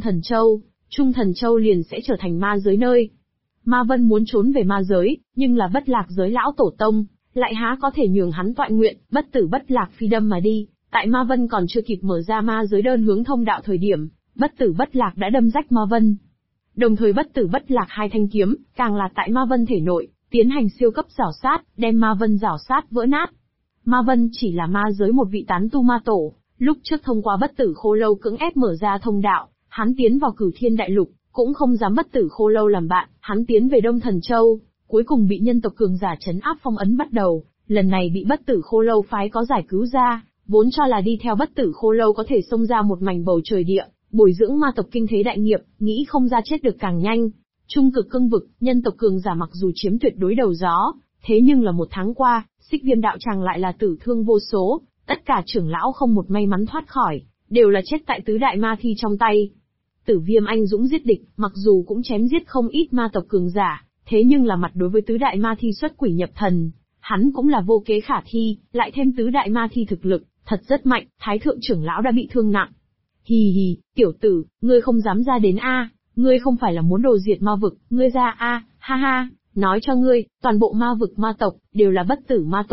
Thần Châu liền sẽ trở thành ma giới nơi. Ma Vân muốn trốn về ma giới, nhưng là Bất Lạc giới lão tổ tông, lại há có thể nhường hắn toại nguyện, bất tử bất lạc phi đâm mà đi. Tại Ma Vân còn chưa kịp mở ra ma giới đơn hướng thông đạo thời điểm, bất tử bất lạc đã đâm rách Ma Vân. Đồng thời bất tử bất lạc hai thanh kiếm, càng là tại Ma Vân thể nội, tiến hành siêu cấp rảo sát, đem Ma Vân rảo sát vỡ nát. Ma Vân chỉ là ma giới một vị tán tu ma tổ, lúc trước thông qua bất tử khô lâu cưỡng ép mở ra thông đạo, hắn tiến vào Cửu Thiên đại lục, cũng không dám bất tử khô lâu làm bạn, hắn tiến về Đông Thần Châu, cuối cùng bị nhân tộc cường giả trấn áp phong ấn bắt đầu, lần này bị bất tử khô lâu phái có giải cứu ra, vốn cho là đi theo bất tử khô lâu có thể xông ra một mảnh bầu trời địa, bồi dưỡng ma tộc kinh thế đại nghiệp, nghĩ không ra chết được càng nhanh. Trung cực cương vực, nhân tộc cường giả mặc dù chiếm tuyệt đối đầu gió, thế nhưng là một tháng qua, Xích Viêm đạo tràng lại là tử thương vô số, tất cả trưởng lão không một may mắn thoát khỏi, đều là chết tại tứ đại ma thi trong tay. Tử Viêm anh dũng giết địch, mặc dù cũng chém giết không ít ma tộc cường giả, thế nhưng là mặt đối với tứ đại ma thi xuất quỷ nhập thần, hắn cũng là vô kế khả thi, lại thêm tứ đại ma thi thực lực, thật rất mạnh, thái thượng trưởng lão đã bị thương nặng. Hì hì, tiểu tử, ngươi không dám ra đến a, ngươi không phải là muốn đồ diệt ma vực, ngươi ra a, ha ha, nói cho ngươi, toàn bộ ma vực ma tộc, đều là bất tử ma tổ,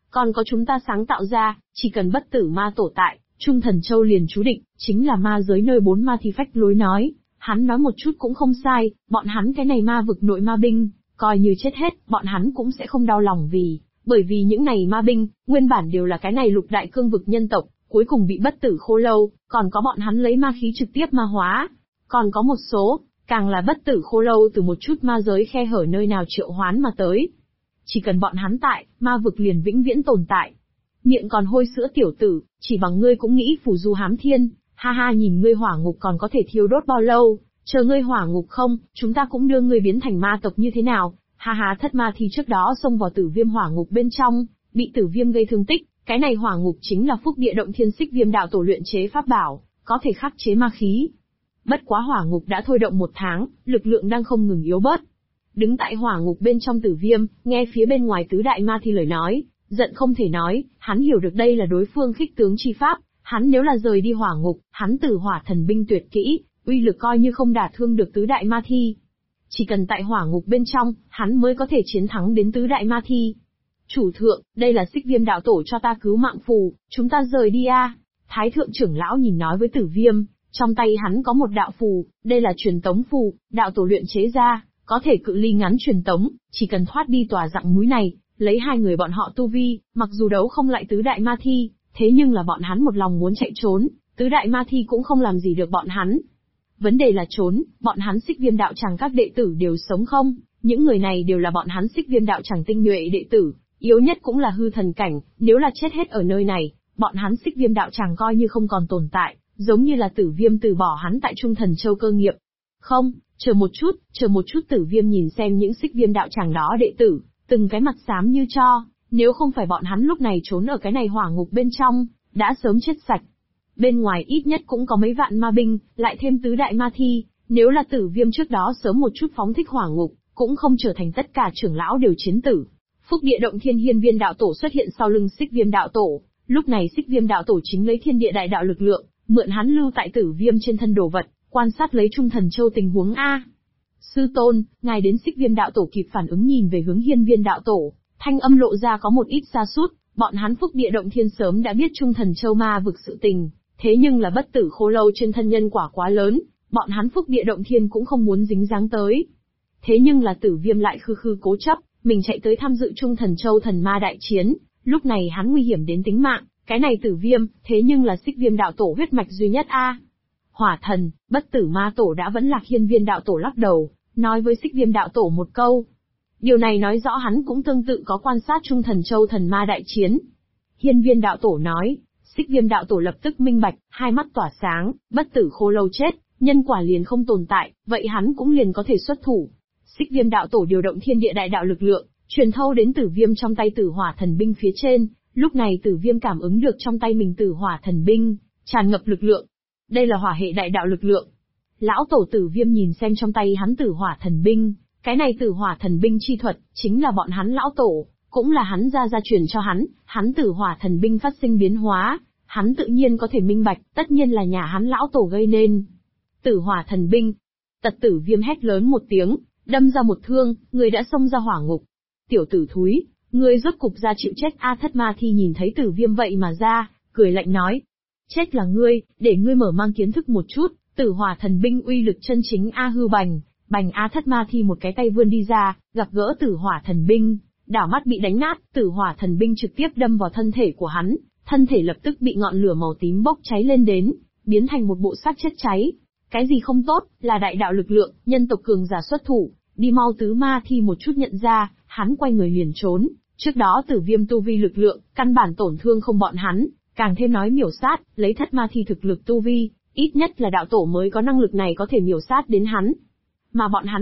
Còn có chúng ta sáng tạo ra, chỉ cần bất tử ma tổ tại, Trung Thần Châu liền chú định, chính là ma giới nơi 4 ma thi phách lối nói. Hắn nói một chút cũng không sai, bọn hắn cái này ma vực nội ma binh, coi như chết hết, bọn hắn cũng sẽ không đau lòng bởi vì những này ma binh, nguyên bản đều là cái này lục đại cương vực nhân tộc, cuối cùng bị bất tử khô lâu, còn có bọn hắn lấy ma khí trực tiếp ma hóa. Còn có một số, càng là bất tử khô lâu từ một chút ma giới khe hở nơi nào triệu hoán mà tới. Chỉ cần bọn hắn tại, ma vực liền vĩnh viễn tồn tại. Miệng còn hôi sữa tiểu tử, chỉ bằng ngươi cũng nghĩ phù du hám thiên, ha ha, nhìn ngươi hỏa ngục còn có thể thiêu đốt bao lâu, chờ ngươi hỏa ngục không, chúng ta cũng đưa ngươi biến thành ma tộc như thế nào, ha ha. Thất ma thi trước đó xông vào Tử Viêm hỏa ngục bên trong, bị Tử Viêm gây thương tích, cái này hỏa ngục chính là phúc địa động thiên Xích Viêm đạo tổ luyện chế pháp bảo, có thể khắc chế ma khí. Bất quá hỏa ngục đã thôi động 1 tháng, lực lượng đang không ngừng yếu bớt. Đứng tại hỏa ngục bên trong Tử Viêm, nghe phía bên ngoài tứ đại ma thi lời nói, giận không thể nói, hắn hiểu được đây là đối phương khích tướng chi pháp, hắn nếu là rời đi hỏa ngục, hắn Tử Hỏa thần binh tuyệt kỹ, uy lực coi như không đả thương được tứ đại ma thi. Chỉ cần tại hỏa ngục bên trong, hắn mới có thể chiến thắng đến tứ đại ma thi. Chủ thượng, đây là Xích Viêm đạo tổ cho ta cứu mạng phù, chúng ta rời đi a. Thái thượng trưởng lão nhìn nói với Tử Viêm, trong tay hắn có một đạo phù, đây là truyền tống phù, đạo tổ luyện chế ra, có thể cự ly ngắn truyền tống, chỉ cần thoát đi tòa dặng núi này, lấy 2 người bọn họ tu vi, mặc dù đấu không lại tứ đại ma thi, thế nhưng là bọn hắn một lòng muốn chạy trốn, tứ đại ma thi cũng không làm gì được bọn hắn. Vấn đề là trốn, bọn hắn Xích Viêm đạo tràng các đệ tử đều sống không, những người này đều là bọn hắn Xích Viêm đạo tràng tinh nhuệ đệ tử, yếu nhất cũng là hư thần cảnh, nếu là chết hết ở nơi này, bọn hắn Xích Viêm đạo tràng coi như không còn tồn tại, giống như là Tử Viêm từ bỏ hắn tại Trung Thần Châu cơ nghiệp. Không, chờ một chút, Tử Viêm nhìn xem những Xích Viêm đạo tràng đó đệ tử, từng cái mặt xám như tro, nếu không phải bọn hắn lúc này trốn ở cái này hỏa ngục bên trong, đã sớm chết sạch. Bên ngoài ít nhất cũng có mấy vạn ma binh, lại thêm tứ đại ma thi, nếu là Tử Viêm trước đó sớm một chút phóng thích hỏa ngục, cũng không trở thành tất cả trưởng lão đều chiến tử. Phúc địa động thiên Hiên Viên đạo tổ xuất hiện sau lưng Xích Viêm đạo tổ, lúc này Xích Viêm đạo tổ chính lấy thiên địa đại đạo lực lượng, mượn hắn lưu tại Tử Viêm trên thân đồ vật, quan sát lấy Trung Thần Châu tình huống a. Sư tôn, ngài đến. Xích Viêm đạo tổ kịp phản ứng nhìn về hướng Hiên Viên đạo tổ, thanh âm lộ ra có một ít sa sút, bọn hắn Phúc địa động thiên sớm đã biết Trung Thần Châu ma vực sự tình, thế nhưng là bất tử khô lâu trên thân nhân quả quá lớn, bọn hắn Phúc địa động thiên cũng không muốn dính dáng tới. Thế nhưng là Tử Viêm lại khư cố chấp, mình chạy tới tham dự Trung Thần Châu thần ma đại chiến, lúc này hắn nguy hiểm đến tính mạng, cái này Tử Viêm, thế nhưng là Xích Viêm đạo tổ huyết mạch duy nhất a. Hỏa thần, bất tử ma tổ đã vẫn lạc. Hiên Viên đạo tổ lắc đầu, nói với Xích Viêm đạo tổ một câu. Điều này nói rõ hắn cũng tương tự có quan sát Trung Thần Châu thần ma đại chiến. Hiên Viên đạo tổ nói, Xích Viêm đạo tổ lập tức minh bạch, hai mắt tỏa sáng, bất tử khô lâu chết, nhân quả liền không tồn tại, vậy hắn cũng liền có thể xuất thủ. Xích Viêm đạo tổ điều động thiên địa đại đạo lực lượng, truyền thâu đến Tử Viêm trong tay Tử Hỏa thần binh phía trên, lúc này Tử Viêm cảm ứng được trong tay mình Tử Hỏa thần binh tràn ngập lực lượng. Đây là hỏa hệ đại đạo lực lượng. Lão tổ Tử Viêm nhìn xem trong tay hắn Tử Hỏa thần binh, cái này Tử Hỏa thần binh chi thuật, chính là bọn hắn lão tổ, cũng là hắn gia truyền cho hắn Tử Hỏa thần binh phát sinh biến hóa, hắn tự nhiên có thể minh bạch, tất nhiên là nhà hắn lão tổ gây nên. Tử Hỏa thần binh. Tật Tử Viêm hét lớn một tiếng, đâm ra một thương, người đã xông ra hỏa ngục. Tiểu tử thúi, ngươi rốt cục ra chịu chết a. Thất ma thi nhìn thấy Tử Viêm vậy mà ra, cười lạnh nói. Chết là ngươi, để ngươi mở mang kiến thức một chút, Tử Hỏa thần binh uy lực chân chính a. Hư bành, bành a. Thất ma thi một cái tay vươn đi ra, gặp gỡ Tử Hỏa thần binh, đảo mắt bị đánh nát, Tử Hỏa thần binh trực tiếp đâm vào thân thể của hắn, thân thể lập tức bị ngọn lửa màu tím bốc cháy lên đến, biến thành một bộ xác chết cháy. Cái gì không tốt, là đại đạo lực lượng, nhân tộc cường giả xuất thủ, đi mau. Tứ ma thi một chút nhận ra, hắn quay người liền trốn, trước đó Tử Viêm tu vi lực lượng, căn bản tổn thương không bọn hắn, càng thêm nói miểu sát, lấy thất ma thi thực lực tu vi, ít nhất là đạo tổ mới có năng lực này có thể miểu sát đến hắn. Mà bọn hắn